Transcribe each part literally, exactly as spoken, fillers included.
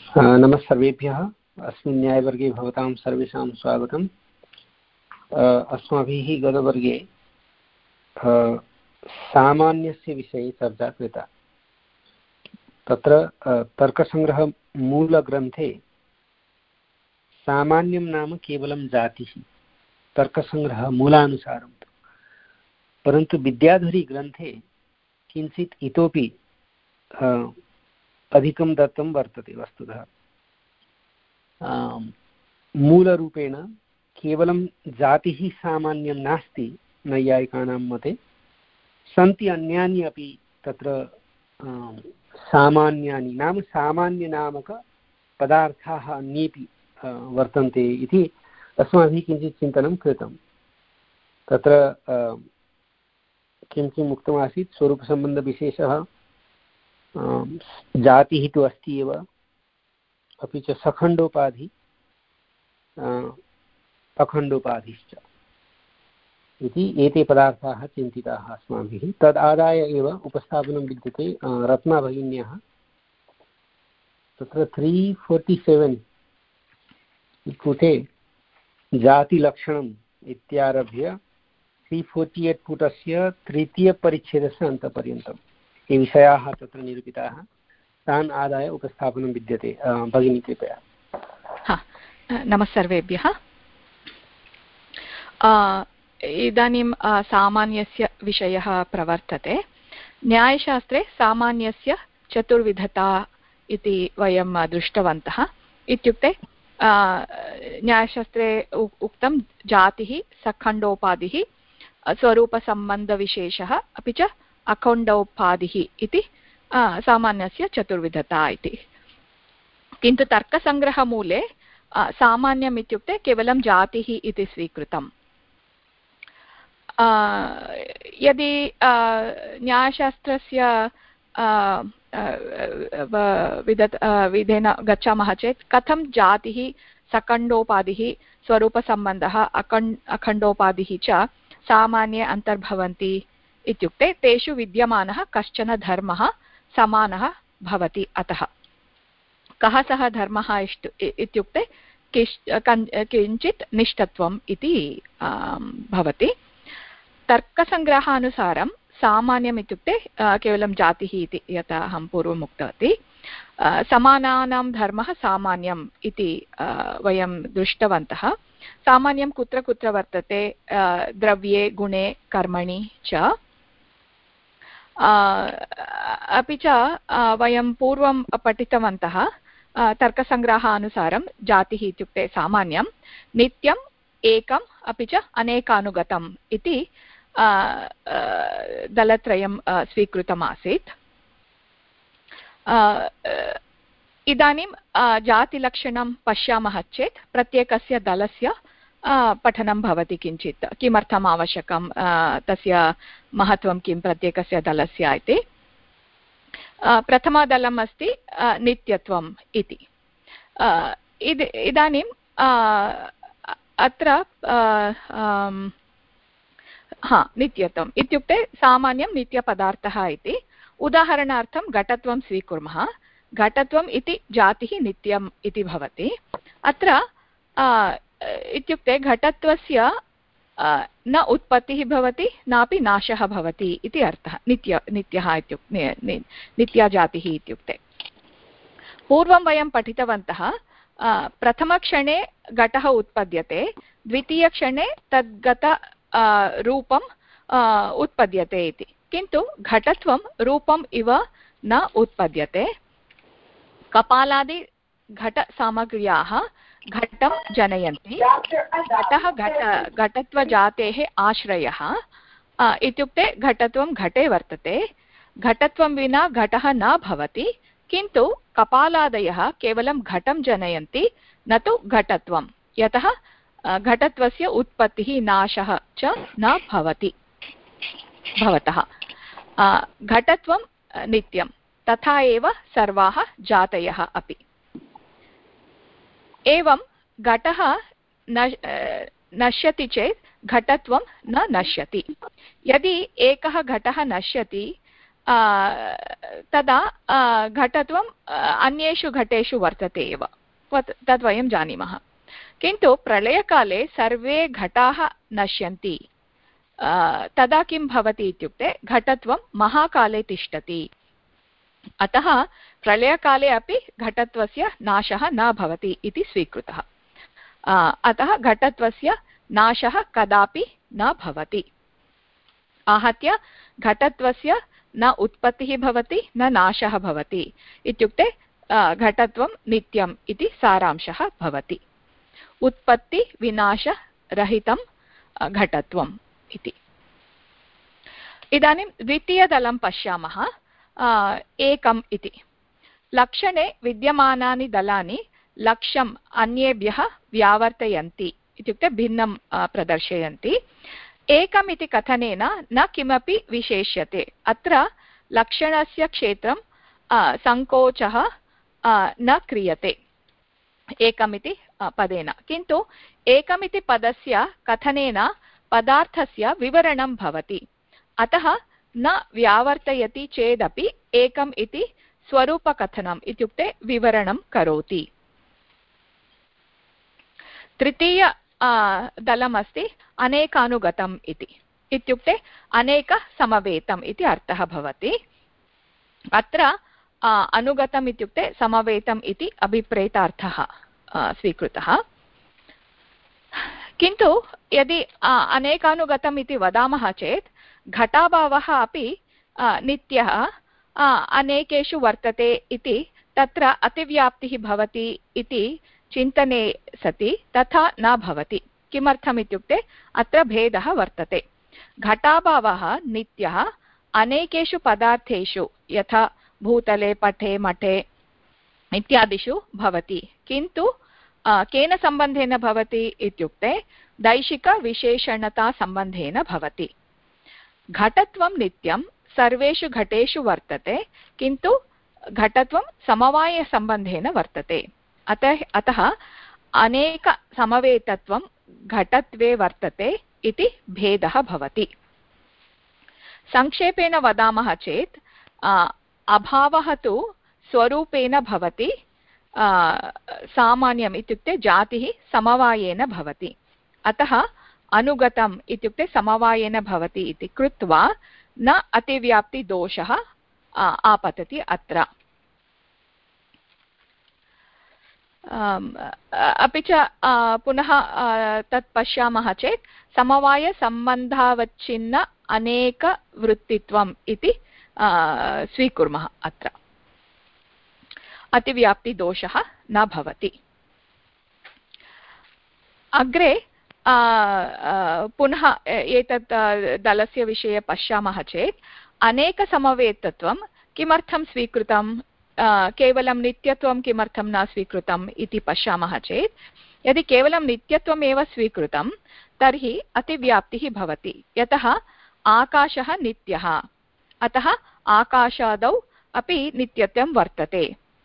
नमः सर्वेभ्यः। अस्मिन् न्यायवर्गे भवतां सर्वेषां स्वागतम्। अस्माभिः गतवर्गे सामान्यस्य विषये चर्चा कृता। तत्र तर्कसङ्ग्रहमूलग्रन्थे सामान्यं नाम केवलं जातिः, तर्कसङ्ग्रहमूलानुसारं। परन्तु विद्याधरीग्रन्थे किञ्चित् इतोपि अधिकं दत्तं वर्तते। वस्तुतः मूलरूपेण केवलं जातिः सामान्यं नास्ति नैयायिकानां मते, सन्ति अन्यानि अपि तत्र सामान्यानि नाम सामान्यनामकपदार्थाः अन्येपि वर्तन्ते इति अस्माभिः किञ्चित् चिन्तनं कृतं। तत्र किं किम् उक्तमासीत्? स्वरूपसम्बन्धविशेषः, जातिः तु अस्ति एव, अपि च सखण्डोपाधि, अखण्डोपाधिश्च इति एते पदार्थाः चिन्तिताः अस्माभिः। तद् आदाय एव उपस्थापनं विद्यते रत्नाभगिन्याः। तत्र त्री फोर्टि सेवेन् पुटे जातिलक्षणम् इत्यारभ्य त्री फोर्टि एट् पुटस्य तृतीयपरिच्छेदस्य अन्तपर्यन्तं ये विषयाः तत्र निरूपिताः, तान् आदाय उपस्थापनं विद्यते। भगिनी कृपया। नमः सर्वेभ्यः। इदानीं सामान्यस्य विषयः प्रवर्तते। न्यायशास्त्रे सामान्यस्य चतुर्विधता इति वयं दृष्टवन्तः। इत्युक्ते न्यायशास्त्रे उक्तं जातिः, सखण्डोपाधिः, स्वरूपसम्बन्धविशेषः, अपि च अखण्डोपाधिः इति सामान्यस्य चतुर्विधता इति। किन्तु तर्कसङ्ग्रहमूले सामान्यम् इत्युक्ते केवलं जातिः इति स्वीकृतम्। यदि न्यायशास्त्रस्य विधेन गच्छामः चेत् कथं जातिः, सखण्डोपाधिः, स्वरूपसम्बन्धः, अखण्ड अखण्डोपाधिः च सामान्ये अन्तर्भवन्ति इत्युक्ते तेषु विद्यमानः कश्चन धर्मः समानः भवति। अतः कः सः धर्मः इत्युक्ते किञ्चित् निष्ठत्वम् इति भवति। तर्कसङ्ग्रहानुसारं सामान्यम् इत्युक्ते केवलं जातिः इति, यथा अहं पूर्वम् उक्तवती। समानानां धर्मः सामान्यम् इति वयं दृष्टवन्तः। सामान्यं कुत्र कुत्र वर्तते? द्रव्ये, गुणे, कर्मणि च। अपि च वयं पूर्वं पठितवन्तः तर्कसङ्ग्रहानुसारं जातिः इत्युक्ते सामान्यं, नित्यम्, एकम्, अपि च अनेकानुगतम् इति दलत्रयं स्वीकृतमासीत्। इदानीं जातिलक्षणं पश्यामः चेत् प्रत्येकस्य दलस्य पठनं भवति। किञ्चित् किमर्थम् आवश्यकं, तस्य महत्त्वं किं प्रत्येकस्य दलस्य इति। प्रथमदलम् अस्ति नित्यत्वम् इति। इदानीं अत्र हा नित्यत्वम् इत्युक्ते सामान्यं नित्यपदार्थः इति। उदाहरणार्थं घटत्वं स्वीकुर्मः। घटत्वम् इति जातिः नित्यम् इति भवति। अत्र इत्युक्ते घटत्वस्य न उत्पत्तिः भवति, नापि नाशः भवति इति अर्थः। नित्य नित्यः इत्युक्ते नित्या जातिः इत्युक्ते। पूर्वं वयं पठितवन्तः प्रथमक्षणे घटः उत्पद्यते, द्वितीयक्षणे तद्गत रूपम् उत्पद्यते इति। किन्तु घटत्वं रूपम् इव न उत्पद्यते। कपालादि घटसामग्र्याः घटं जनयन्ति। घटः घट घटत्वजातेः आश्रयः इत्युक्ते घटत्वं घटे वर्तते। घटत्वं विना घटः न भवति, किन्तु कपालादयः केवलं घटं जनयन्ति, न तु घटत्वं। यतः घटत्वस्य उत्पत्तिः नाशः च न भवति भवतः। घटत्वं नित्यं, तथा एव सर्वाः जातयः अपि। एवं घटः नश्यति चेत् घटत्वं न नश्यति। यदि एकः घटः नश्यति तदा घटत्वम् अन्येषु घटेषु वर्तते एव, तद् वयं जानीमः। किन्तु प्रलयकाले सर्वे घटाः नश्यन्ति, तदा किं भवति इत्युक्ते घटत्वं महाकाले तिष्ठति। अतः प्रलयकाले अपि घटत्वस्य नाशः न भवति इति स्वीकृतः। अतः घटत्वस्य नाशः कदापि न भवति। आहत्य घटत्वस्य न उत्पत्तिः भवति न नाशः भवति इत्युक्ते घटत्वं नित्यम् इति सारांशः भवति। उत्पत्ति विनाशरहितं घटत्वम् इति। इदानीं द्वितीयदलं पश्यामः। एकम् इति लक्षणे विद्यमानानि दलानि लक्ष्यम् अन्येभ्यः व्यावर्तयन्ति इत्युक्ते भिन्नं प्रदर्शयन्ति। एकम् इति कथनेन न किमपि विशेष्यते। अत्र लक्षणस्य क्षेत्रं सङ्कोचः न क्रियते एकम् इति पदेन, किन्तु एकम् इति पदस्य कथनेन पदार्थस्य विवरणं भवति। अतः न व्यावर्तयति चेदपि एकम् इति स्वरूपकथनम् इत्युक्ते विवरणं करोति। तृतीय दलमस्ति अनेकानुगतम् इति, इत्युक्ते अनेकसमवेतम् इति अर्थः भवति। अत्र अनुगतम् इत्युक्ते समवेतम् इति अभिप्रेतार्थः स्वीकृतः। किन्तु यदि अनेकानुगतम् इति वदामः चेत् घटाभावः अपि नित्यः अनेकेषु वर्तते इति तत्र अतिव्याप्तिः भवति इति चिन्तने सति तथा न भवति। किमर्थम् इत्युक्ते अत्र भेदः वर्तते। घटाभावः नित्यः अनेकेषु पदार्थेषु यथा भूतले पटे मठे इत्यादिषु भवति, किन्तु केन सम्बन्धेन भवति इत्युक्ते दैशिकविशेषणतासम्बन्धेन भवति। घटत्वं नित्यं सर्वेषु घटेषु वर्तते, किन्तु घटत्वं समवायसम्बन्धेन वर्तते। अतः अतः अनेकसमवेतत्वं घटत्वे वर्तते इति भेदः भवति। संक्षेपेण वदामः चेत् अभावः तु स्वरूपेण भवति, सामान्यम् इत्युक्ते जातिः समवायेन भवति। अतः अनुगतम् इत्युक्ते समवायेन भवति इति कृत्वा न अतिव्याप्तिदोषः आपतति अत्र। अपि च पुनः तत् पश्यामः चेत् समवायसम्बन्धावच्छिन्न अनेकवृत्तित्वम् इति स्वीकुर्मः। अत्र अतिव्याप्तिदोषः न भवति। अग्रे पुनः एतत् दलस्य विषये पश्यामः चेत् अनेकसमवेतत्वं किमर्थं स्वीकृतं, केवलं नित्यत्वं किमर्थं न स्वीकृतम् इति पश्यामः चेत् यदि केवलं नित्यत्वम् एव स्वीकृतं तर्हि अतिव्याप्तिः भवति। यतः आकाशः नित्यः, अतः आकाशादौ अपि नित्यत्वं वर्तते।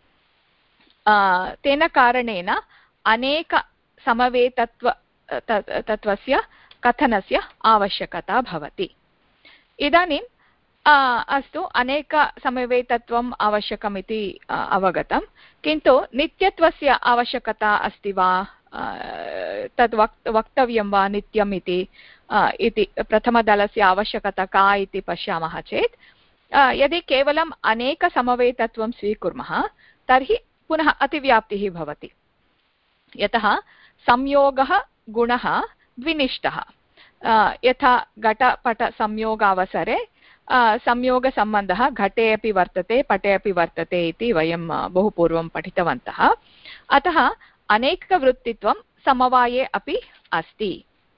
तेन कारणेन अनेकसमवेतत्व तत्त्वस्य कथनस्य आवश्यकता भवति। इदानीं अस्तु, अनेकसमवेतत्वम् आवश्यकम् इति अवगतं, किन्तु नित्यत्वस्य आवश्यकता अस्ति वा, तद् वक् वक्तव्यं वा नित्यम् इति इति प्रथमदलस्य आवश्यकता का इति पश्यामः चेत् यदि केवलम् अनेकसमवेतत्वं स्वीकुर्मः तर्हि पुनः अतिव्याप्तिः भवति। यतः संयोगः गुणः द्विनिष्ठः। यथा घटपटसंयोगावसरे संयोगसम्बन्धः घटे अपि वर्तते पटे अपि वर्तते इति वयं बहु पूर्वं पठितवन्तः। अतः अनेकवृत्तित्वं समवाये अपि अस्ति।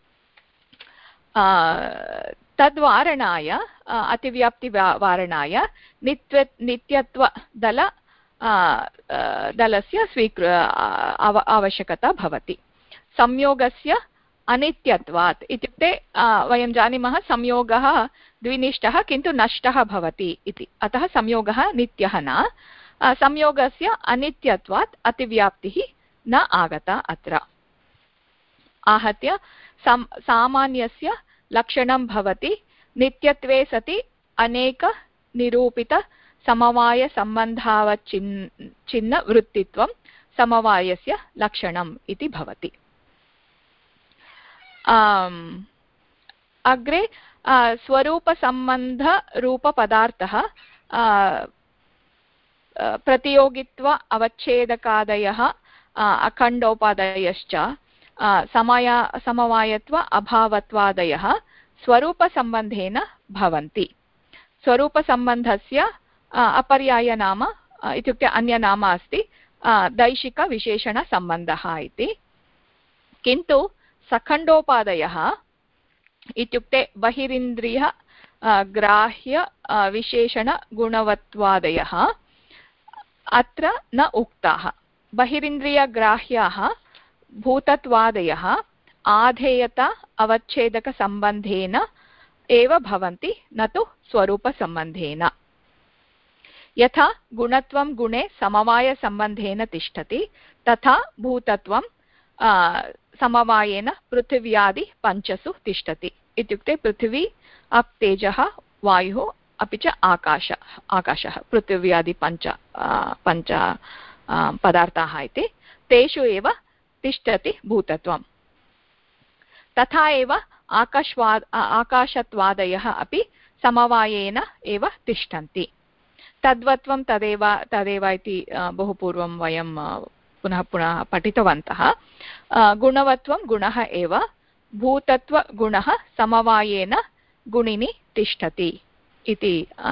तद्वारणाय अतिव्याप्तिवारणाय नित्य नित्यत्वदल दलस्य स्वीकृ आवश्यकता भवति। संयोगस्य अनित्यत्वात् इत्युक्ते वयं जानीमः संयोगः द्विनिष्ठः किन्तु नष्टः भवति इति, अतः संयोगः नित्यः न, संयोगस्य अनित्यत्वात् अतिव्याप्तिः न आगता अत्र। आहत्य सामान्यस्य लक्षणं भवति नित्यत्वे सति अनेक निरूपितसमवायसम्बन्धावच्छिन् छिन्नवृत्तित्वं समवायस्य लक्षणम् इति भवति। अग्रे स्वरूपसम्बन्धरूपपदार्थः प्रतियोगित्व अवच्छेदकादयः अखण्डोपादयश्च समय समवायत्व अभावत्वादयः स्वरूपसम्बन्धेन भवन्ति। स्वरूपसम्बन्धस्य अपर्यायनाम इत्युक्ते अन्यनाम अस्ति दैशिकविशेषणसम्बन्धः इति। किन्तु सखण्डोपादयः इत्युक्ते बहिरिन्द्रिय ग्राह्य विशेषणगुणवत्वादयः अत्र न उक्ताः। बहिरिन्द्रियग्राह्याः भूतत्वादयः आधेयता अवच्छेदकसम्बन्धेन एव भवन्ति, न तु स्वरूपसम्बन्धेन। यथा गुणत्वं गुणे समवायसम्बन्धेन तिष्ठति, तथा भूतत्वं समवायेन पृथिव्यादि पञ्चसु तिष्ठति। इत्युक्ते पृथिवी, अप्, तेजः, वायुः अपि च आकाश आकाशः पृथिव्यादि पञ्च पञ्च पदार्थाः इति, तेषु एव तिष्ठति भूतत्वं। तथा एव आकाशवाद आकाशत्वादयः अपि समवायेन एव तिष्ठन्ति। तद्वत्वं तदेव तदेव इति बहु पूर्वं वयं पुनः पुनः पठितवन्तः। गुणवत्वं गुणः एव, भूतत्वगुणः समवायेन गुणिनि तिष्ठति इति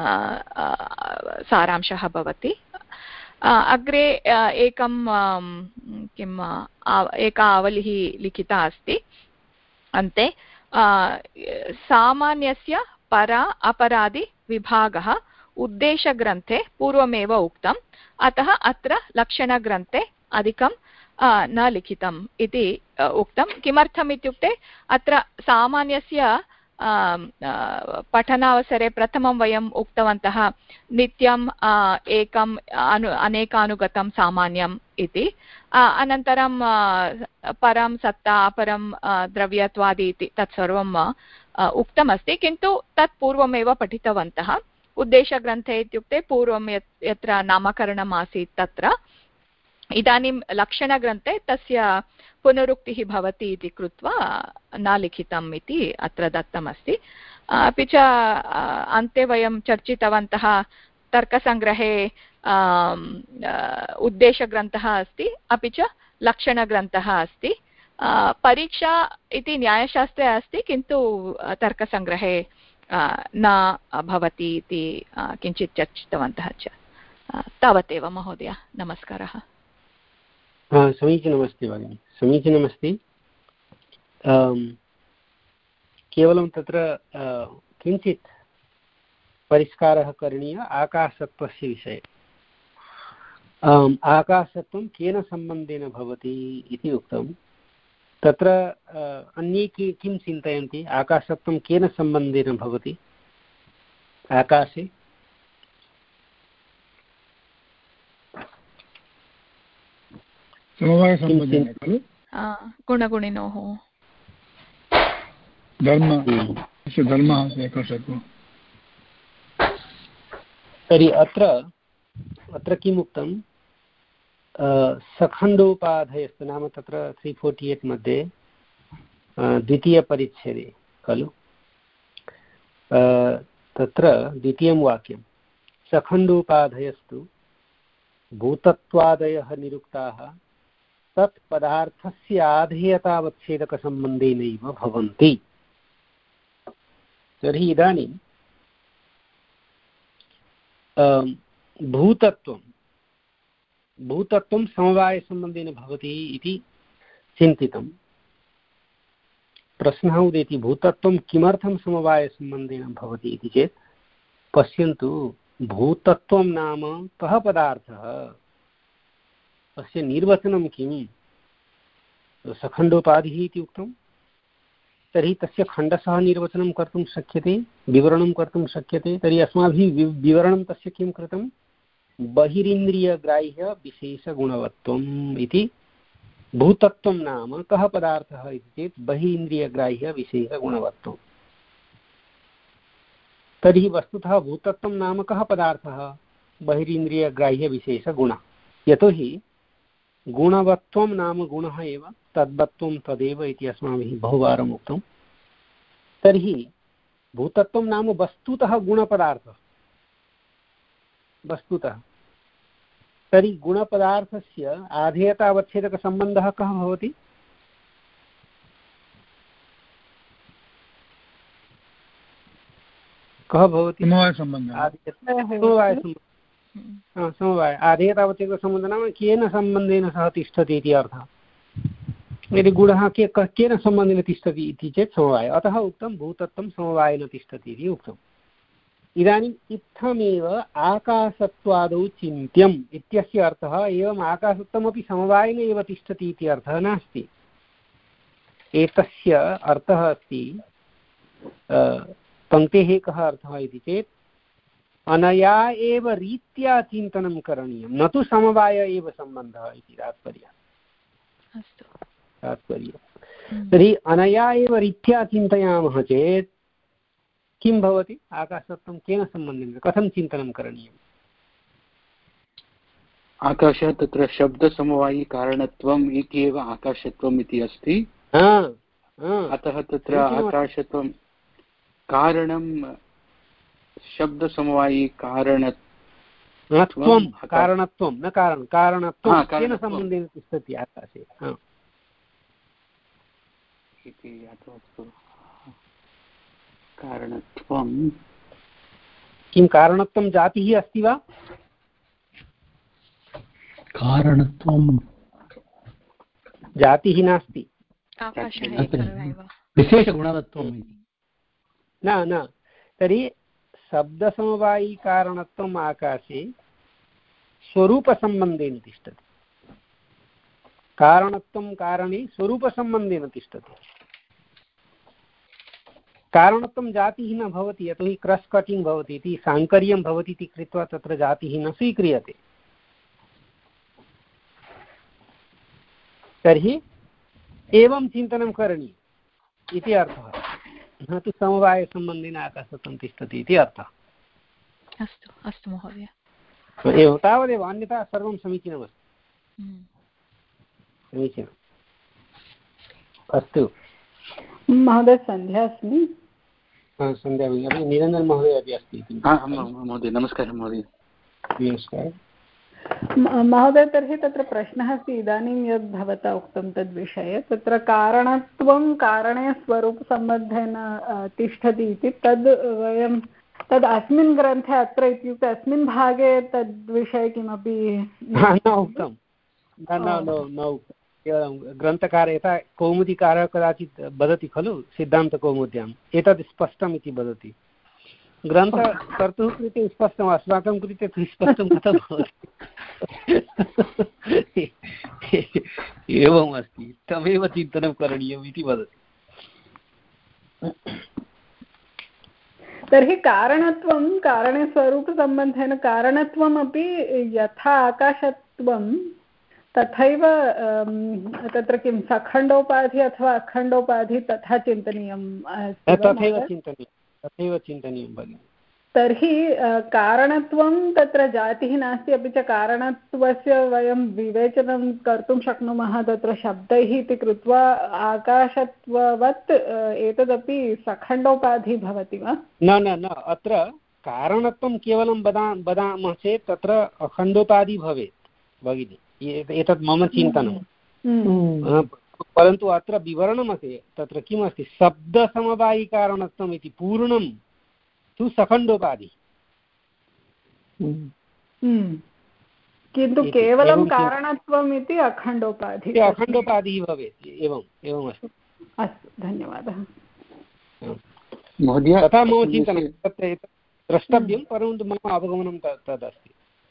सारांशः भवति। अग्रे एकं किम् एका आवलिः लिखिता अस्ति अन्ते। सामान्यस्य परा अपरादि विभागः उद्देशग्रन्थे पूर्वमेव उक्तम्, अतः अत्र लक्षणग्रन्थे अधिकं न लिखितम् इति उक्तं। किमर्थम् इत्युक्ते अत्र सामान्यस्य पठनावसरे प्रथमं वयम् उक्तवन्तः नित्यम् एकम् अनु अनेकानुगतं सामान्यम् इति, अनन्तरं परं सत्ता अपरं द्रव्यत्वादि इति तत्सर्वम् उक्तमस्ति, किन्तु तत् पूर्वमेव पठितवन्तः। उद्देशग्रन्थे इत्युक्ते पूर्वं यत् यत्र नामकरणम् आसीत् तत्र, इदानीं लक्षणग्रन्थे तस्य पुनरुक्तिः भवति इति कृत्वा न लिखितम् इति अत्र दत्तमस्ति। अपि च अन्ते वयं चर्चितवन्तः तर्कसङ्ग्रहे उद्देशग्रन्थः अस्ति, अपि च लक्षणग्रन्थः अस्ति। परीक्षा इति न्यायशास्त्रे अस्ति, किन्तु तर्कसङ्ग्रहे न भवति इति किञ्चित् चर्चितवन्तः च। तावदेव महोदय, नमस्कारः। समीचीनमस्ति भगिनि, समीचीनमस्ति। केवलं तत्र किञ्चित् परिष्कारः करणीयः आकाशत्वस्य विषये। आकाशत्वं केन सम्बन्धेन भवति इति उक्तं। तत्र अन्ये किं चिन्तयन्ति, आकाशत्वं केन सम्बन्धेन भवति आकाशे? समवायसम्बन्धेन खलु, गुणगुणिनोः धर्मः धर्मः आकाशत्वं। तर्हि अत्र अत्र किम् उक्तं, सखण्डोपाधयस्तु नाम तत्र त्री फोर्टि एट् मध्ये द्वितीयपरिच्छेदे खलु, तत्र द्वितीयं वाक्यं सखण्डोपाधयस्तु भूतत्वादयः निरुक्ताः तत् पदार्थस्य आधेयतावच्छेदकसम्बन्धेनैव भवन्ति। तर्हि इदानीं भूतत्वं भूतत्वं समवायसम्बन्धेन भवति इति चिन्तितं। प्रश्नः उदेति, भूतत्वं किमर्थं समवायसम्बन्धेन भवति इति चेत् पश्यन्तु, भूतत्वं नाम कः पदार्थः, तस्य निर्वचनं किं? सखण्डोपाधिः इति उक्तं। तर्हि तस्य खण्डशः निर्वचनं कर्तुं शक्यते, विवरणं कर्तुं शक्यते। तर्हि अस्माभिः विवरणं तस्य किं कृतं? बहिरिन्द्रियग्राह्य विशेषगुणवत्वम् इति। भूतत्वं नाम कः पदार्थः इति चेत् बहिरिन्द्रियग्राह्य विशेषगुणवत्वम्। तर्हि वस्तुतः भूतत्वं नाम कः पदार्थः? बहिरीन्द्रियग्राह्यविशेषगुणः। यतोहि गुणवत्वं नाम गुणः एव, तद्वत्वं तदेव इति अस्माभिः बहुवारम् उक्तं। तर्हि भूतत्वं नाम वस्तुतः गुणपदार्थः, वस्तुतः। तर्हि गुणपदार्थस्य आधेयतावच्छेदकसम्बन्धः कः भवति? कः भवति? समवायसम्बन्धः। समवायसम्बन्धः, समवाय आधेयतावच्छेदकसम्बन्धः नाम केन सम्बन्धेन सः तिष्ठति इति अर्थः। यदि गुणः के केन सम्बन्धेन तिष्ठति इति चेत् समवाय, अतः उक्तं भूतत्वं समवायेन तिष्ठति इति उक्तम्। इदानीम् इत्थमेव आकाशत्वादौ चिन्त्यम् इत्यस्य अर्थः एवम् आकाशत्वमपि समवायेन एव तिष्ठति इति अर्थः नास्ति। एतस्य अर्थः अस्ति, पङ्क्तेः कः अर्थः इति चेत् अनया एव रीत्या चिन्तनं करणीयं, न तु समवाय एव सम्बन्धः इति तात्पर्यः। तात्पर्यः तर्हि अनया एव रीत्या चिन्तयामः चेत् किं भवति? आकाशत्वं केन सम्बन्धेन, कथं चिन्तनं करणीयम्? आकाशः तत्र शब्दसमवायी कारणत्वम् इति एव आकाशत्वम् इति अस्ति। अतः तत्र आकाशत्वं कारणं शब्दसमवायी कारणत्वं कारणत्वं न कारणं कारणत्वं केन सम्बन्धेन तिष्ठति आकाशे इति। कारणत्वं किं कारणत्वं जातिः अस्ति वा? कारणत्वं जातिः नास्ति, विशेषगुणवत्वं न न तर्हि शब्दसमवायी कारणत्वम् आकाशे स्वरूपसम्बन्धेन तिष्ठति, कारणत्वं कारणे स्वरूपसम्बन्धेन तिष्ठति। कारणत्वं जातिः न भवति, यतोहि क्रस् कटिङ्ग् भवति इति, साङ्कर्यं भवति इति कृत्वा तत्र जातिः न स्वीक्रियते। तर्हि एवं चिन्तनं करणीयम् इति अर्थः, न तु समवायसम्बन्धेन आकाशत्वं तिष्ठति इति अर्थः। अस्तु अस्तु महोदय, एवं तावदेव, अन्यथा सर्वं समीचीनमस्ति। समीचीनम्, अस्तु महोदय। सन्ध्या अस्मि। सन्ध्या अपि निरञ्जन महोदय अपि अस्ति। महोदय नमस्कारः। महोदय नमस्कारः महोदय। तर्हि तत्र प्रश्नः अस्ति, इदानीं यद् भवता उक्तं तद्विषये, तत्र कारणत्वं कारणे स्वरूपसम्बन्धेन तिष्ठति इति, तद् वयं तद् अस्मिन् ग्रन्थे अत्र इत्युक्ते अस्मिन् भागे तद्विषये किमपि न उक्तं, न उक्तं। ग्रन्थकारः यथा कौमुदीकारः कदाचित् वदति खलु सिद्धान्तकौमुद्याम्, एतद् स्पष्टम् इति वदति। ग्रन्थकर्तुः कृते स्पष्टम्, अस्माकं कृते तु स्पष्टं कथं भवति? एवम् अस्ति, तमेव चिन्तनं करणीयम् इति वदति। तर्हि कारणत्वं कारणे स्वरूपसम्बन्धेन कारणत्वमपि यथा आकाशत्वं तथैव तत्र किं सखण्डोपाधि अथवा अखण्डोपाधि तथा चिन्तनीयं? तथैव चिन्तनीयं, तथैव चिन्तनीयं भगिनि। तर्हि कारणत्वं तत्र जातिः नास्ति, अपि च कारणत्वस्य वयं विवेचनं कर्तुं शक्नुमः तत्र शब्दैः इति कृत्वा आकाशत्ववत् एतदपि सखण्डोपाधि भवति वा? न न न अत्र कारणत्वं केवलं वदा वदामः चेत् तत्र अखण्डोपाधि भवेत् भगिनि, एतत् मम चिन्तनं। परन्तु अत्र विवरणमस्ति, तत्र किमस्ति, शब्दसमवायिकारणत्वम् इति पूर्णं तु सखण्डोपाधि, किन्तु केवलं कारणत्वम् इति अखण्डोपाधि अखण्डोपाधिः भवेत्। एवम् एवम् अस्ति। अस्तु, धन्यवादः महोदय। तथा मम चिन्तनं, तत् द्रष्टव्यं, परन्तु मम अवगमनं तदस्ति।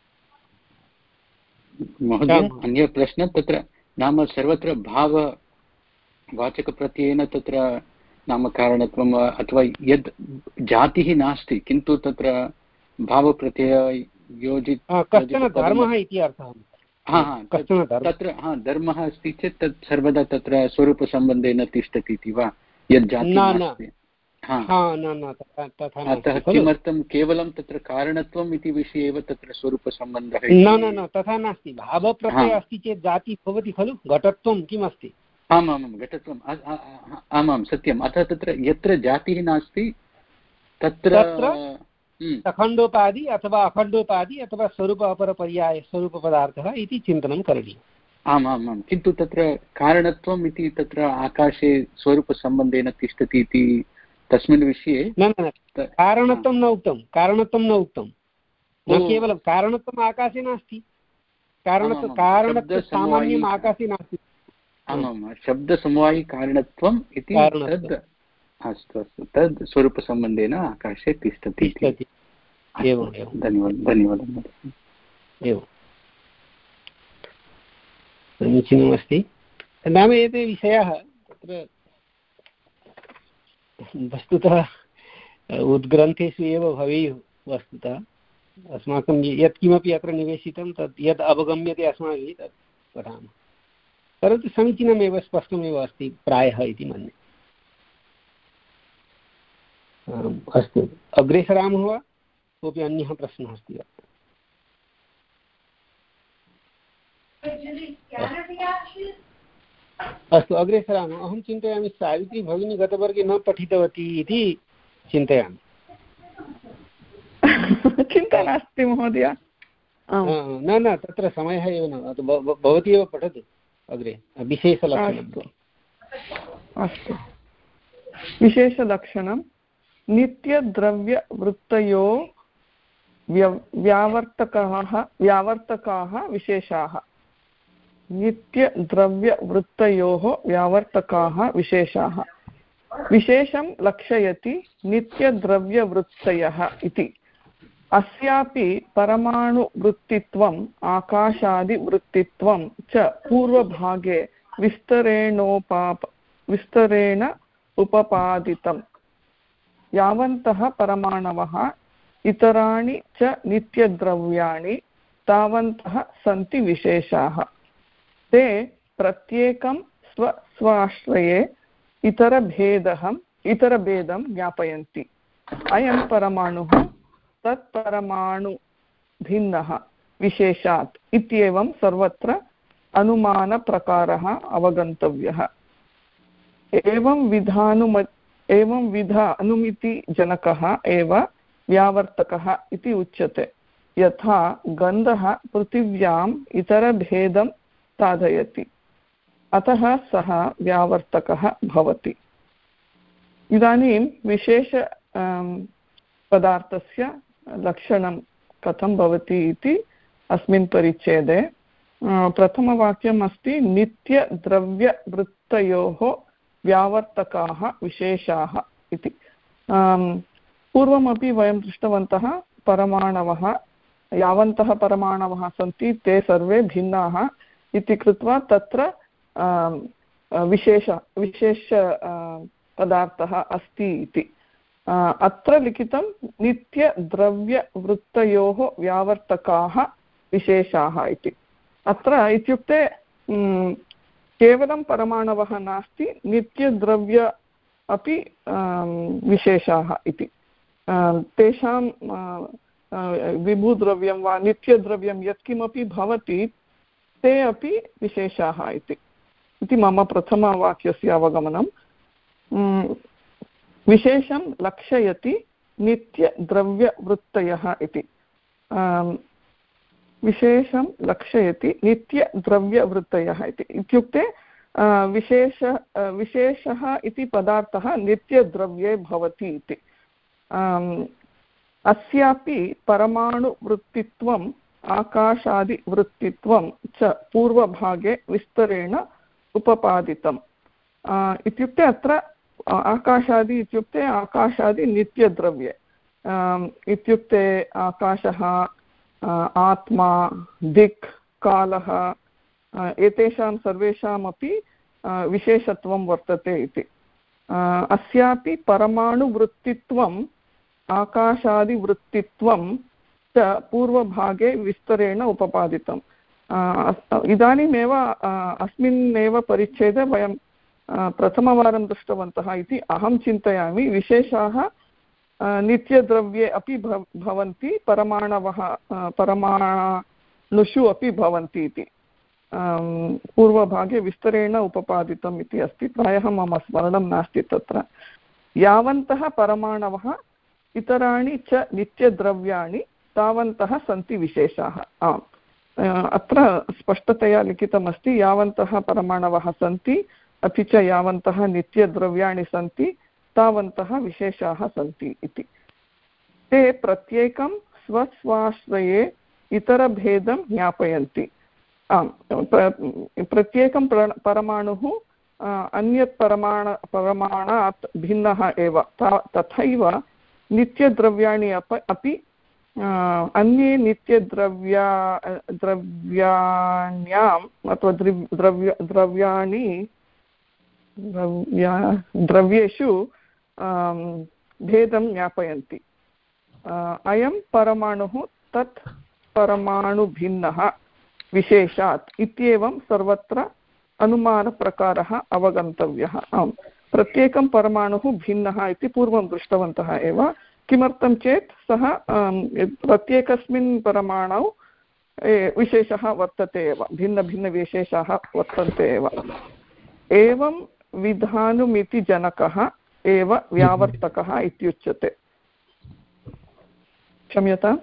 महोदय अन्य प्रश्नः, तत्र नाम सर्वत्र भाववाचकप्रत्ययेन तत्र नाम कारणत्वम् अथवा यद् जातिः नास्ति किन्तु तत्र भावप्रत्यय योजित कश्चन धर्मः इति अर्थः। हा हा तत्र हा धर्मः अस्ति चेत् तत् सर्वदा तत्र स्वरूपसम्बन्धेन तिष्ठति इति वा? यद् जातिः नास्ति अतः किमर्थं केवलं तत्र कारणत्वम् इति विषये एव तत्र स्वरूपसम्बन्धः? न न न तथा नास्ति। भावप्रत्ययः अस्ति चेत् जाति भवति खलु। घटत्वं किम् अस्ति? आमां घटत्वम् आमां सत्यम्। अतः तत्र यत्र जातिः नास्ति तत्र अखण्डोपाधि अथवा अखण्डोपाधि अथवा स्वरूप अपरपर्याय स्वरूपपदार्थः इति चिन्तनं करणीयम्। आम् आम् आम्। किन्तु तत्र कारणत्वम् इति तत्र आकाशे स्वरूपसम्बन्धेन तिष्ठति इति तस्मिन् विषये न न कारणत्वं न उक्तं। कारणत्वं न उक्तं। न केवलं कारणत्वम् आकाशे नास्ति। कारणत्व कारणत्वं सामान्यम् आकाशे नास्ति। आमां शब्दसमवायि कारणत्वम् इति तद् अस्तु अस्तु तद् स्वरूपसम्बन्धेन आकाशे तिष्ठति। एवम् एवं। धन्यवादः धन्यवादः। एवं समीचीनमस्ति। नाम एते विषयाः तत्र वस्तुतः उद्ग्रन्थेषु एव भवेयुः। वस्तुतः अस्माकं यत्किमपि अत्र निवेशितं तत् यद् अवगम्यते अस्माभिः तत् पठामः। परन्तु समीचीनमेव स्पष्टमेव अस्ति प्रायः इति मन्ये। अस्तु अग्रे सरामः वा? कोऽपि अन्यः प्रश्नः अस्ति वा? अस्तु अग्रे सरामः। अहं चिन्तयामि सावित्री भगिनी गतवर्गे न पठितवती इति चिन्तयामि। चिन्ता नास्ति महोदय। न न तत्र समयः एव न। भवती एव पठतु अग्रे विशेषलक्षणम्। अस्तु विशेषलक्षणं नित्यद्रव्यवृत्तयो व्यावर्तकाः व्यावर्तकाः विशेषाः। नित्यद्रव्यवृत्तयोः व्यावर्तकाः विशेषाः। विशेषं लक्षयति नित्यद्रव्यवृत्तयः इति। अस्यापि परमाणुवृत्तित्वम् आकाशादिवृत्तित्वं च पूर्वभागे विस्तरेणोपाप विस्तरेण उपपादितम्। यावन्तः परमाणवः इतराणि च नित्यद्रव्याणि तावन्तः सन्ति विशेषाः। ते प्रत्येकं स्व स्वाश्रये इतरभेदम् इतरभेदं ज्ञापयन्ति। अयं परमाणुः तत्परमाणुभिन्नः विशेषात् इत्येवं सर्वत्र अनुमानप्रकारः अवगन्तव्यः। एवं विधानुम एवं विधा अनुमितिजनकः एव व्यावर्तकः इति उच्यते। यथा गन्धः पृथिव्याम् इतरभेदं साधयति, अतः सः व्यावर्तकः भवति। इदानीं विशेष पदार्थस्य लक्षणं कथं भवति इति अस्मिन् परिच्छेदे प्रथमवाक्यम् अस्ति नित्यद्रव्यवृत्तयोः व्यावर्तकाः विशेषाः इति। पूर्वमपि वयं दृष्टवन्तः परमाणवः यावन्तः परमाणवः सन्ति ते सर्वे भिन्नाः इति कृत्वा तत्र विशेष विशेष पदार्थः अस्ति इति। अत्र लिखितं नित्यद्रव्यवृत्तयोः व्यावर्तकाः विशेषाः इति। अत्र इत्युक्ते केवलं परमाणवः नास्ति, नित्यद्रव्य अपि विशेषाः इति। तेषां विभुद्रव्यं वा नित्यद्रव्यं यत्किमपि भवति ते अपि विशेषाः इति इति मम प्रथमवाक्यस्य अवगमनं। विशेषं लक्षयति नित्यद्रव्यवृत्तयः इति। विशेषं लक्षयति नित्यद्रव्यवृत्तयः इति इत्युक्ते विशेष विशेषः इति पदार्थः नित्यद्रव्ये भवति इति। अस्यापि परमाणुवृत्तित्वम् आकाशादिवृत्तित्वं च पूर्वभागे विस्तरेण उपपादितम्। इत्युक्ते अत्र आकाशादि इत्युक्ते आकाशादि नित्यद्रव्ये इत्युक्ते आकाशः आत्मा दिक् कालः एतेषां सर्वेषामपि विशेषत्वं वर्तते इति। अस्यापि परमाणुवृत्तित्वम् आकाशादिवृत्तित्वं च पूर्वभागे विस्तरेण उपपादितम्। इदानीमेव अस्मिन्नेव परिच्छेदे वयं प्रथमवारं दृष्टवन्तः इति अहं चिन्तयामि। विशेषाः नित्यद्रव्ये अपि भवन्ति, परमाणवः परमाणुषु अपि भवन्ति इति पूर्वभागे विस्तरेण उपपादितम् इति अस्ति। प्रायः मम स्मरणं नास्ति तत्र। यावन्तः परमाणवः इतराणि च नित्यद्रव्याणि तावन्तः सन्ति विशेषाः। आम्, अत्र स्पष्टतया लिखितमस्ति यावन्तः परमाणवः सन्ति अपि च यावन्तः नित्यद्रव्याणि सन्ति तावन्तः विशेषाः सन्ति इति। ते प्रत्येकं स्वस्वाश्रये इतरभेदं ज्ञापयन्ति। आम्, प्रत्येकं परमाणुः अन्यत् परमाण परमाणात् भिन्नः एव। तथैव नित्यद्रव्याणि अपि अन्ये नित्यद्रव्या द्रव्याण्याम् अथवा द्रव्य द्रव्याणि द्रव्या द्रव्येषु भेदं ज्ञापयन्ति। अयं परमाणुः तत् परमाणुभिन्नः विशेषात् इत्येवं सर्वत्र अनुमानप्रकारः अवगन्तव्यः। आम्, प्रत्येकं परमाणुः भिन्नः इति पूर्वं दृष्टवन्तः एव। किमर्थं चेत् सः प्रत्येकस्मिन् परमाणौ विशेषः वर्तते एव, भिन्नभिन्नविशेषाः वर्तन्ते एव। एवं विधानुमिति जनकः एव व्यावर्तकः इत्युच्यते। क्षम्यताम्।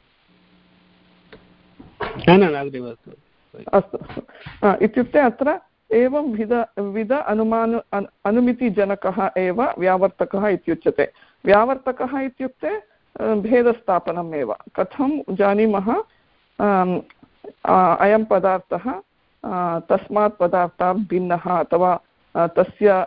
अस्तु अस्तु इत्युक्ते अत्र एवं विध विध अनुमान अनुमितिजनकः एव व्यावर्तकः इत्युच्यते। व्यावर्तकः इत्युक्ते भेदस्थापनम् एव। कथं जानीमः अयं पदार्थः तस्मात् पदार्थात् भिन्नः अथवा तस्य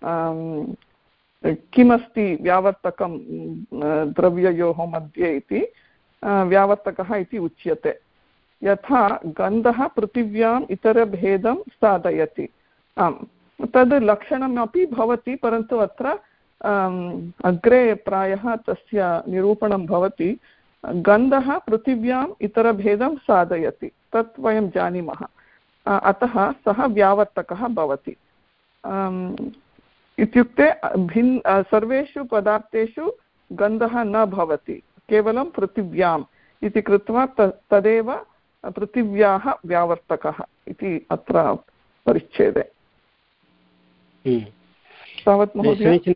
किमस्ति व्यावर्तकं द्रव्ययोः मध्ये इति व्यावर्तकः इति उच्यते। यथा गन्धः पृथिव्याम् इतरभेदं साधयति। आम्, तद् लक्षणमपि भवति, परन्तु अत्र अग्रे प्रायः तस्य निरूपणं भवति। गन्धः पृथिव्याम् इतरभेदं साधयति, तत् वयं जानीमः। अतः सः व्यावर्तकः भवति। इत्युक्ते भिन्न सर्वेषु पदार्थेषु गन्धः न भवति, केवलं पृथिव्याम् इति कृत्वा तदेव पृथिव्याः व्यावर्तकः इति अत्र परिच्छेदे। तावत् महोदय।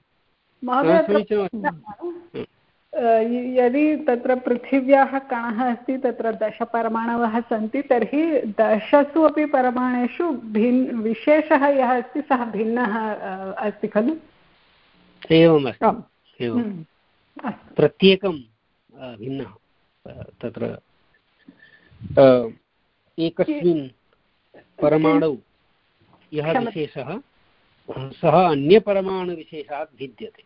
यदि तत्र पृथिव्याः कणः अस्ति, तत्र दशपरमाणवः सन्ति, तर्हि दशसु अपि परमाणुषु भिन्न विशेषः यः अस्ति सः भिन्नः अस्ति खलु? एवमस्ति, एवं प्रत्येकं भिन्नः। तत्र एकस्मिन् परमाणौ यः विशेषः सः अन्यपरमाणुविशेषात् भिद्यते।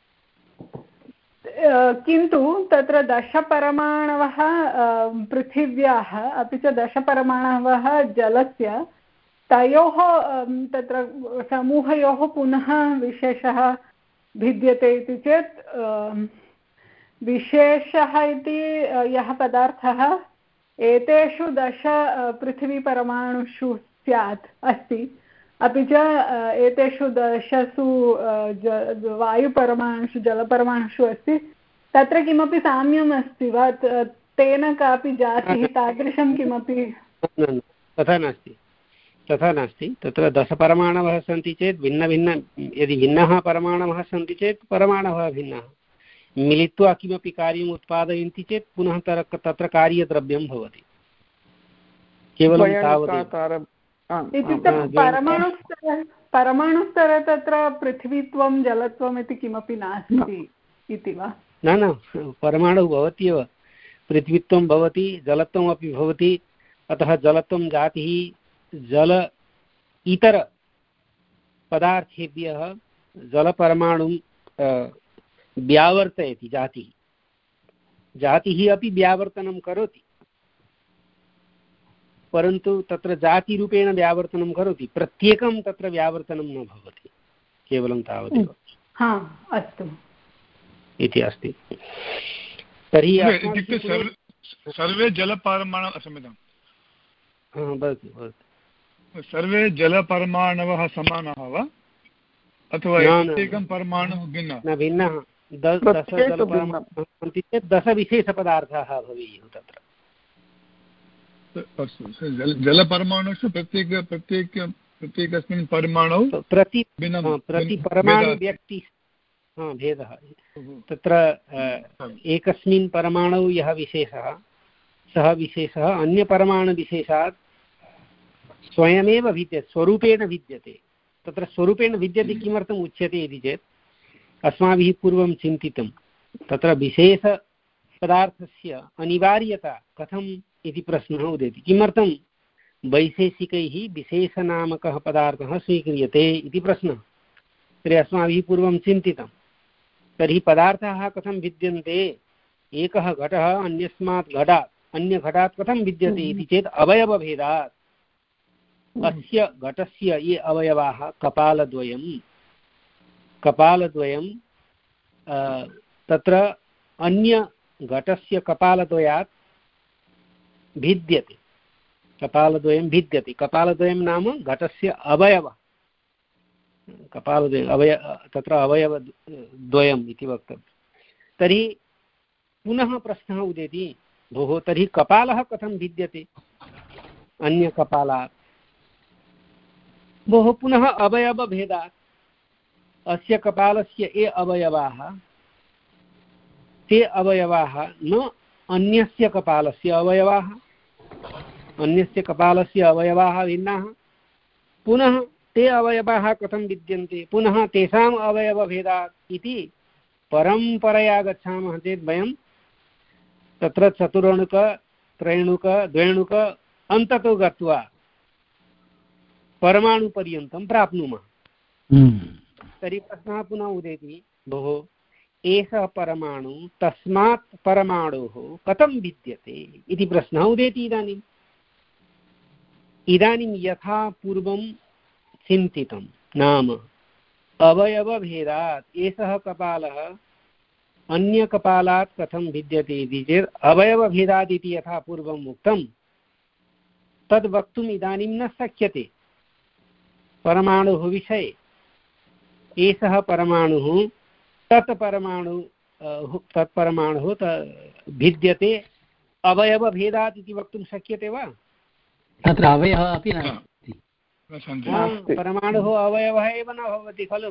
किन्तु तत्र दशपरमाणवः पृथिव्याः अपि च दशपरमाणवः जलस्य, तयोः तत्र समूहयोः पुनः विशेषः भिद्यते इति चेत् विशेषः इति यः पदार्थः एतेषु दश पृथिवीपरमाणुषु स्यात् अस्ति, अपि च एतेषु दशसु वायुपरमाणुषु जलपरमाणुषु अस्ति, तत्र किमपि साम्यम् अस्ति वा? तेन कापि जातिः तादृशं किमपि? तथा नास्ति, तथा नास्ति। तत्र दशपरमाणवः सन्ति चेत् भिन्नभिन्न, यदि भिन्नः परमाणवः सन्ति चेत् परमाणवः भिन्नः मिलित्वा किमपि कार्यम् उत्पादयन्ति चेत् पुनः तत्र कार्यद्रव्यं भवति। केवलं तावदेव। इत्युक्ते परमाणुस्तरे परमाणुस्तरे तत्र पृथ्वीत्वं जलत्वम् इति किमपि नास्ति इति वा? न न, परमाणुः भवति एव, पृथ्वीत्वं भवति, जलत्वमपि भवति। अतः जलत्वं जातिः जल इतर पदार्थेभ्यः जलपरमाणुं व्यावर्तयति। जातिः जातिः अपि व्यावर्तनं करोति, परन्तु तत्र जातिरूपेण व्यावर्तनं करोति, प्रत्येकं तत्र व्यावर्तनं न भवति, केवलं तावदेव। अस्तु इति अस्ति। तर्हि सर्वे जलपरमाणु क्षम्यतां सर्वे जलपरमाणवः समानाः वा? अथवा एकं परमाणुः भिन्नः न भिन्नः दश सन्ति चेत् दशविशेषपदार्थाः भवेयुः तत्र। अस्तु जलपरमाणुषु प्रत्येक प्रत्येक प्रत्येकस्मिन् परमाणौ प्रति प्रति परमाणुव्यक्ति भेदः तत्र एकस्मिन् परमाणौ यः विशेषः सः विशेषः अन्यपरमाणुविशेषात् स्वयमेव भिद्यते स्वरूपेण भिद्यते। तत्र स्वरूपेण भिद्यते किमर्थम् उच्यते इति चेत् अस्माभिः पूर्वं चिन्तितं तत्र विशेषपदार्थस्य अनिवार्यता कथम् इति प्रश्नः उदेति। किमर्थं वैशेषिकैः विशेषनामकः पदार्थः स्वीक्रियते इति प्रश्नः तर्हि अस्माभिः पूर्वं चिन्तितं। तर्हि पदार्थाः कथं भिद्यन्ते एकः घटः अन्यस्मात् घटात् अन्यघटात् कथं भिद्यते इति चेत् अवयवभेदात्। अस्य घटस्य ये अवयवाः कपालद्वयं कपालद्वयं तत्र अन्यघटस्य कपालद्वयात् भिद्यते कपालद्वयं भिद्यते। कपालद्वयं नाम घटस्य अवयवः कपालद्वयम् अवय तत्र अवयवद्वयम् इति वक्तव्यं। तर्हि पुनः प्रश्नः उदेति भोः तर्हि कपालः कथं भिद्यते अन्यकपालात्। भोः पुनः अवयवभेदात् अस्य कपालस्य ये अवयवाः ते अवयवाः न अन्यस्य कपालस्य अवयवाः अन्यस्य कपालस्य अवयवाः भिन्नाः पुनः ते अवयवाः कथं विद्यन्ते पुनः तेषाम् अवयवभेदात् इति परम्परया गच्छामः चेत् वयं तत्र चतुरणुक त्रयणुक द्वयणुक अन्ततो गत्वा परमाणुपर्यन्तं प्राप्नुमः। तर्हि प्रश्नः पुनः उदेति भोः एषः परमाणु तस्मात् परमाणोः कथं भिद्यते इति प्रश्नः उदेति। इदानीम् इदानीं यथा पूर्वं चिन्तितं नाम अवयवभेदात् एषः कपालः अन्यकपालात् कथं भिद्यते इति चेत् अवयवभेदात् इति यथा पूर्वम् उक्तं तद् वक्तुम् इदानीं न शक्यते। परमाणुः विषये एषः परमाणुः तत् परमाणु तत् परमाणुः भिद्यते अवयवभेदात् इति वक्तुं शक्यते वा? तत्र अवयवः अपि नास्ति। परमाणुः अवयवः एव न भवति खलु।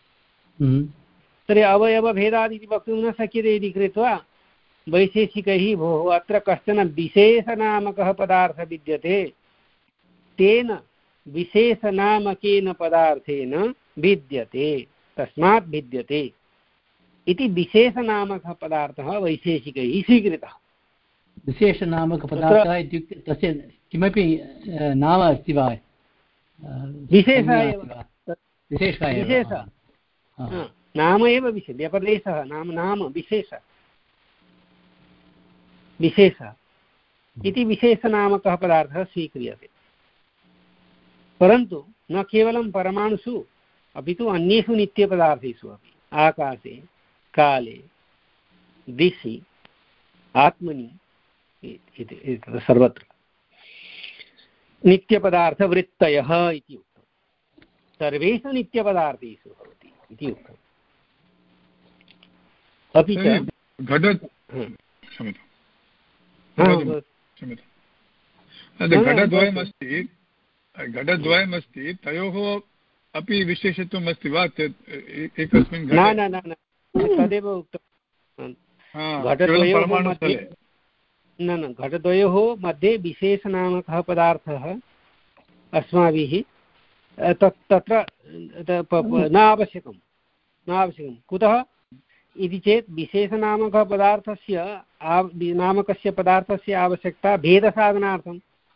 तर्हि अवयवभेदात् इति वक्तुं न शक्यते इति कृत्वा वैशेषिकैः भोः अत्र कश्चन विशेषनामकः पदार्थः विद्यते तेन विशेषनामकेन पदार्थेन भिद्यते तस्मात् भिद्यते इति विशेषनामकः पदार्थः वैशेषिकैः स्वीकृतः। विशेषनामकपदार्थः इत्युक्ते तस्य किमपि नाम अस्ति वा? विशेषः एव विशेषः विशेषः नाम एव विशेषः व्यपदेशः नाम नाम विशेषः विशेषः इति विशेषनामकः पदार्थः स्वीक्रियते। परन्तु न केवलं परमाणुषु अपि तु अन्येषु नित्यपदार्थेषु अपि आकाशे काले दिशि आत्मनि इति सर्वत्र नित्यपदार्थवृत्तयः इति उक्तं। सर्वेषु नित्यपदार्थेषु भवति इति उक्तम्। अपि च घटद्वयमस्ति घटद्वयमस्ति तयोः अपि विशेषत्वम् अस्ति वा एकस्मिन् घटे? न न न तदेव उक्तं। घटद्वयोः मध्ये न न घटद्वयोः मध्ये विशेषनामकः पदार्थः अस्माभिः तत् तत्र न आवश्यकं न आवश्यकं कुतः इति चेत् विशेषनामकः पदार्थस्य नामकस्य पदार्थस्य आवश्यकता भेदसाधनार्थं।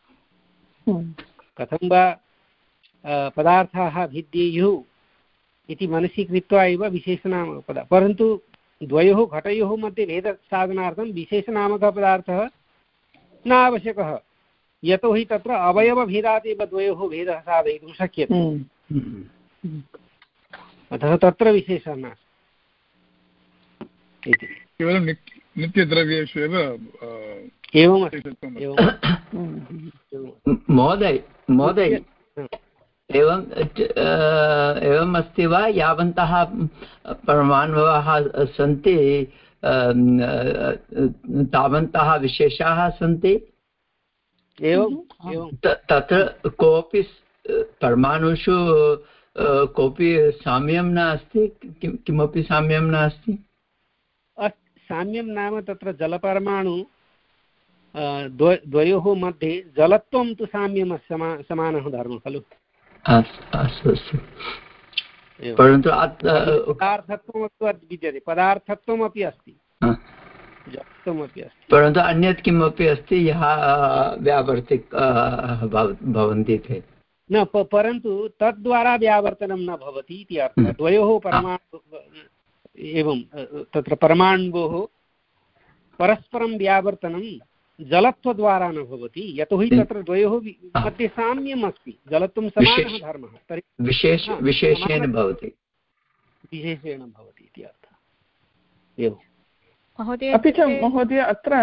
कथं वा पदार्थाः भिद्येयुः इति मनसि कृत्वा एव विशेषनामकपदार्थः। परन्तु द्वयोः घटयोः मध्ये भेदसाधनार्थं विशेषनामकः पदार्थः न आवश्यकः यतोहि तत्र अवयवभेदात् एव द्वयोः भेदः साधयितुं शक्यते। अतः तत्र विशेषः नास्ति इति। केवलं नित्यद्रव्येषु एव एवमस्ति। महोदय महोदय एवं एवम् अस्ति वा यावन्तः परमाणवः सन्ति तावन्तः विशेषाः सन्ति तत्र कोऽपि परमाणुषु कोऽपि साम्यं नास्ति किमपि साम्यं नास्ति साम्यं नाम तत्र जलपरमाणु द्वयोः मध्ये जलत्वं तु साम्यं समा समानः धर्मः खलु अस्तु अस्तु परन्तु पदार्थत्वमपि विद्यते पदार्थत्वमपि अस्ति जलत्वमपि अस्ति परन्तु अन्यत् किमपि अस्ति यः व्यावर्तिकः भवन्ति ते न परन्तु तद्वारा व्यावर्तनं न भवति इति अर्थः द्वयोः परमाणु एवं तत्र परमाणुयोः परस्परं व्यावर्तनं जलत्वद्वारा न भवति यतोहि तत्र द्वयोः मध्ये साम्यम् अस्ति जलत्वं समानः धर्मः तर्हि विशेष विशेषेण भवति विशेषेण भवति इति अर्थः एवं अपि च महोदय अत्र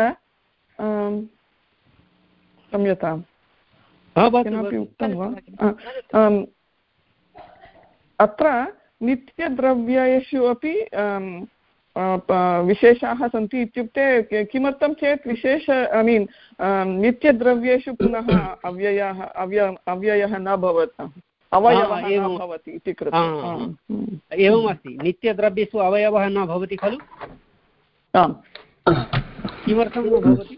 क्षम्यतां किमपि उक्तं वा अत्र नित्यद्रव्येषु अपि विशेषाः सन्ति इत्युक्ते किमर्थं चेत् विशेष ऐ मीन् नित्यद्रव्येषु पुनः अव्ययः अव्य अव्ययः न भवति अवयवः न भवति इति कृत्वा एवमस्ति नित्यद्रव्येषु अवयवः न भवति खलु आम् किमर्थं न भवति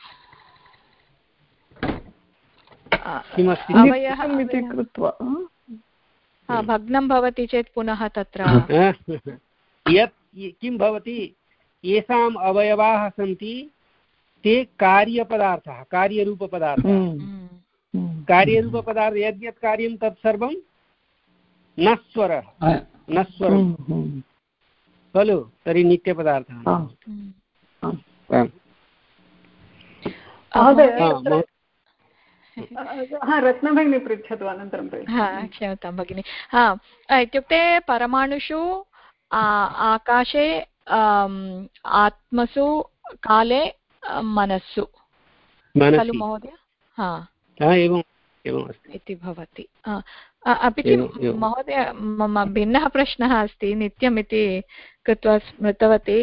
किमस्ति इति कृत्वा भग्नं भवति चेत् पुनः तत्र यत् किं भवति येषाम् अवयवाः सन्ति ते कार्यपदार्थाः कार्यरूपपदार्थाः कार्यरूपपदार्थः यद्यत् कार्यं तत् सर्वं नश्वरः नश्वरं खलु तर्हि नित्यपदार्थः रत्नभगिनी पृच्छतु अनन्तरं क्षम्यतां भगिनि हा इत्युक्ते परमाणुषु आकाशे आत्मसु काले मनस्सु खलु महोदय हा एवम् एवम् इति भवति अपि च महोदय मम भिन्नः प्रश्नः अस्ति नित्यम् इति कृत्वा स्मृतवती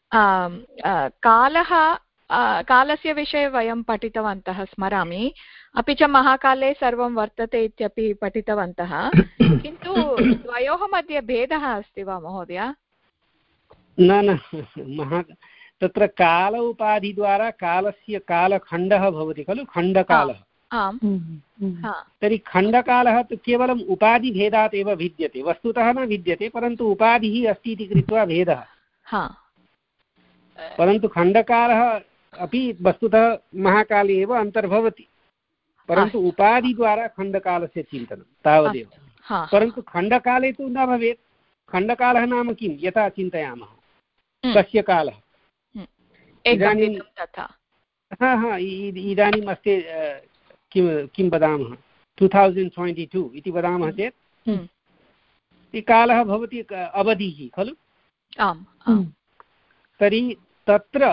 कालः कालस्य विषये वयं पठितवन्तः स्मरामि अपि च महाकाले सर्वं वर्तते इत्यपि पठितवन्तः किन्तु द्वयोः मध्ये भेदः अस्ति वा महोदय न न महा तत्र काल उपाधिद्वारा कालस्य कालखण्डः भवति खलु खण्डकालः आम् तर्हि खण्डकालः तु केवलम् उपाधिभेदात् एव भिद्यते वस्तुतः न भिद्यते परन्तु उपाधिः अस्ति इति कृत्वा भेदः परन्तु खण्डकालः अपि वस्तुतः महाकाले एव अन्तर्भवति परन्तु उपाधिद्वारा खण्डकालस्य चिन्तनं तावदेव परन्तु खण्डकाले तु न भवेत् खण्डकालः नाम किं यथा चिन्तयामः कस्य कालः इदानीं हा हा इदानीम् अस्ति किं किं वदामः टु थौसण्ड् ट्वेण्टि टु इति वदामः चेत् कालः भवति अवधिः खलु तर्हि तत्र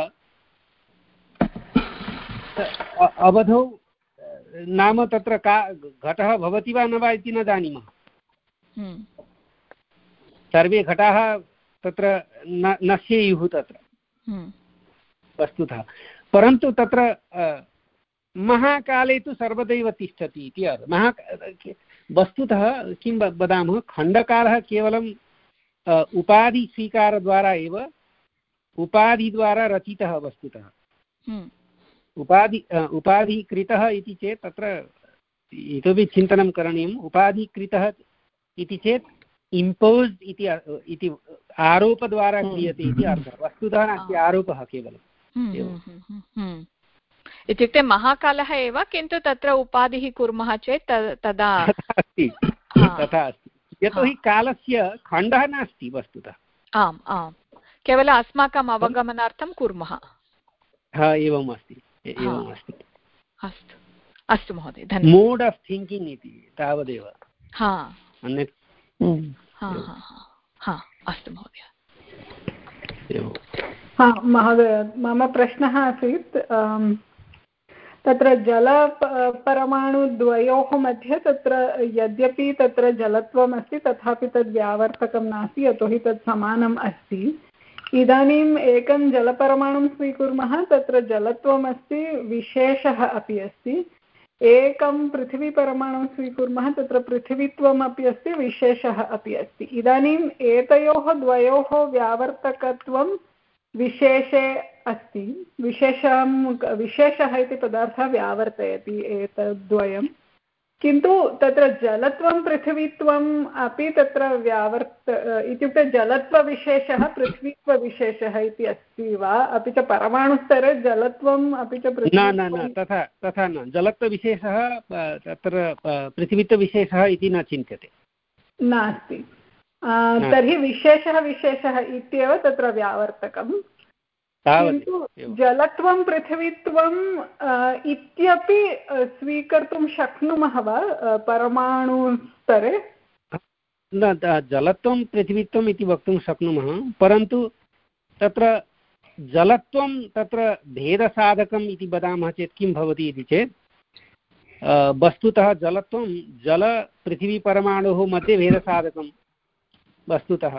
अवधौ नाम तत्र का घटः भवति वा न वा इति न जानीमः सर्वे घटाः तत्र न नश्येयुः तत्र वस्तुतः परन्तु तत्र महाकाले तु सर्वदैव तिष्ठति इति अर्थः महा वस्तुतः किं वदामः खण्डकालः केवलं उपाधिस्वीकारद्वारा एव उपाधिद्वारा रचितः वस्तुतः उपाधि उपाधिकृतः इति चेत् तत्र इतोपि चिन्तनं करणीयम् उपाधिकृतः इति चेत् इम्पोज्ड् इति इति आरोपद्वारा क्रियते इति अर्थः वस्तुतः नास्ति आरोपः केवलम् इत्युक्ते महाकालः एव किन्तु तत्र उपाधिः कुर्मः चेत् तदा अस्ति तथा अस्ति यतोहि कालस्य खण्डः नास्ति वस्तुतः आम् आम् केवलम् अस्माकम् अवगमनार्थं कुर्मः हा एवम् अस्ति एवम् अस्ति अस्तु अस्तु महोदय धन्यवादः मोड् आफ् थिङ्किङ्ग् इति तावदेव हा अन्यत् हा अस्तु महोदय हा महोदय मम प्रश्नः आसीत् तत्र जल परमाणुद्वयोः मध्ये तत्र यद्यपि तत्र जलत्वम् अस्ति तथापि तद् व्यावर्तकं नास्ति यतोहि तत् समानम् अस्ति। इदानीम् एकं जलपरमाणुं स्वीकुर्मः, तत्र जलत्वम् अस्ति, विशेषः अपि अस्ति। एकं पृथिवीपरमाणुं स्वीकुर्मः, तत्र पृथिवीत्वम् अपि अस्ति, विशेषः अपि अस्ति। इदानीम् एतयोः द्वयोः व्यावर्तकत्वं विशेषे अस्ति। विशेषं विशेषः इति पदार्थः व्यावर्तयति एतद्द्वयं, किन्तु तत्र जलत्वं पृथिवीत्वम् अपि तत्र व्यावर्त इत्युक्ते जलत्वविशेषः पृथ्वीत्वविशेषः इति अस्ति वा, अपि च परमाणुस्तरे जलत्वम् अपि च न न न तथा तथा न, जलत्वविशेषः तत्र पृथिवीत्वविशेषः इति न चिन्त्यते, नास्ति। तर्हि विशेषः विशेषः इत्येव तत्र व्यावर्तकं, किन्तु जलत्वं पृथिवीत्वम् इत्यपि स्वीकर्तुं शक्नुमः वा परमाणुस्तरे? न, जलत्वं पृथिवीत्वम् इति वक्तुं शक्नुमः, परन्तु तत्र जलत्वं तत्र भेदसाधकम् इति वदामः चेत् किं भवति इति चेत् वस्तुतः जलत्वं जलपृथिवीपरमाणुः मध्ये भेदसाधकं वस्तुतः,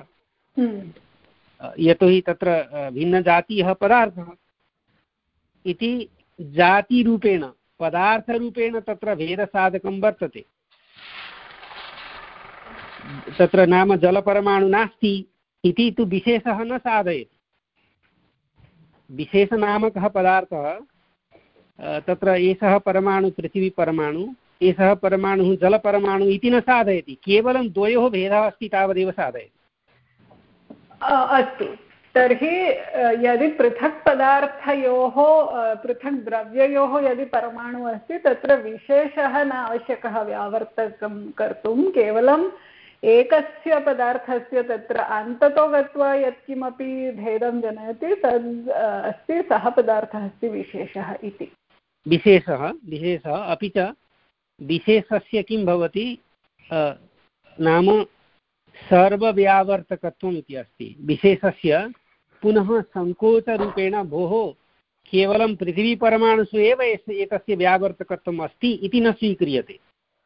यतोहि तत्र भिन्नजातीयः पदार्थः इति जातिरूपेण पदार्थरूपेण तत्र भेदसाधकं वर्तते। तत्र नाम जलपरमाणु नास्ति इति तु विशेषः न साधयति। विशेषनामकः पदार्थः तत्र एषः परमाणु पृथिवीपरमाणु, एषः परमाणुः जलपरमाणु इति न साधयति, केवलं द्वयोः भेदः अस्ति तावदेव साधयति। अस्तु, तर्हि यदि पृथक् पदार्थयोः पृथक् द्रव्ययोः यदि परमाणुः अस्ति तत्र विशेषः न आवश्यकः व्यावर्तकं कर्तुं, केवलं एकस्य पदार्थस्य तत्र अन्ततो गत्वा यत्किमपि भेदं जनयति तद् अस्ति, सः पदार्थः अस्ति विशेषः इति। विशेषः विशेषः अपि च विशेषस्य किं भवति नाम सर्वव्यावर्तकत्वम् इति अस्ति। विशेषस्य पुनः सङ्कोचरूपेण भोः केवलं पृथिवीपरमाणुषु एव एतस्य व्यावर्तकत्वम् अस्ति इति न स्वीक्रियते।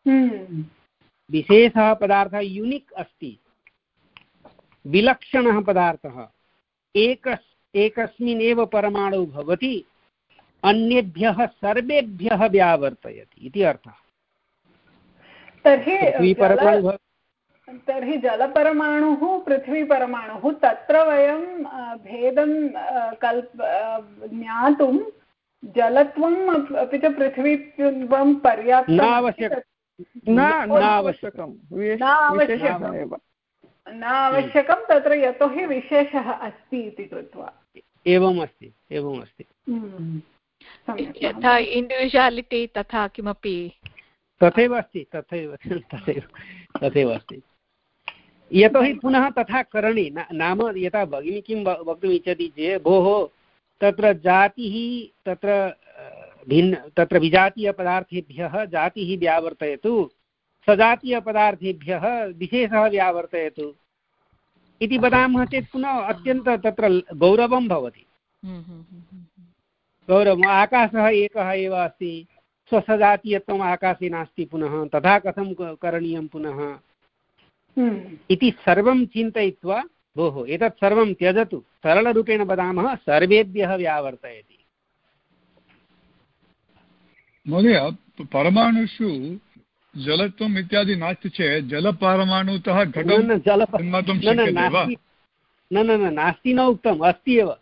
विशेषः पदार्थः यूनिक् अस्ति, विलक्षणः पदार्थः एकस् एकस्मिन् एव परमाणु भवति, अन्येभ्यः सर्वेभ्यः व्यावर्तयति इति अर्थः। तर्हि परमाणु तर्हि जलपरमाणुः पृथ्वीपरमाणुः तत्र वयं भेदं कल्प ज्ञातुं जलत्वम् अपि च पृथ्वीत्वं पर्याप्तं न आवश्यकं न आवश्यकं न आवश्यकं तत्र यतोहि विशेषः अस्ति इति कृत्वा। एवम् अस्ति एवम् अस्ति यथा इण्डिविजुवालिटी तथा किमपि तथैव अस्ति तथैव तथैव तथैव अस्ति। यतोहि पुनः तथा करणे नाम यथा भगिनी किं वक्तुम् इच्छति चेत् भोः तत्र जातिः तत्र भिन्न तत्र विजातीयपदार्थेभ्यः जातिः व्यावर्तयतु, सजातीयपदार्थेभ्यः विशेषः व्यावर्तयतु इति वदामः चेत् पुनः अत्यन्तं तत्र गौरवं भवति। गौरवम्, आकाशः एकः एव अस्ति, स्वसजातीयत्वम् आकाशे नास्ति, पुनः तथा कथं करणीयं पुनः इति सर्वं चिन्तयित्वा भोः एतत् सर्वं त्यजतु, सरलरूपेण वदामः सर्वेभ्यः व्यावर्तयति। महोदय, परमाणुषु जलत्वम् इत्यादि नास्ति चेत् जलपरमाणुतः घटं निर्मातुं शक्यते वा? न न न नास्ति न उक्तम्, अस्ति एव।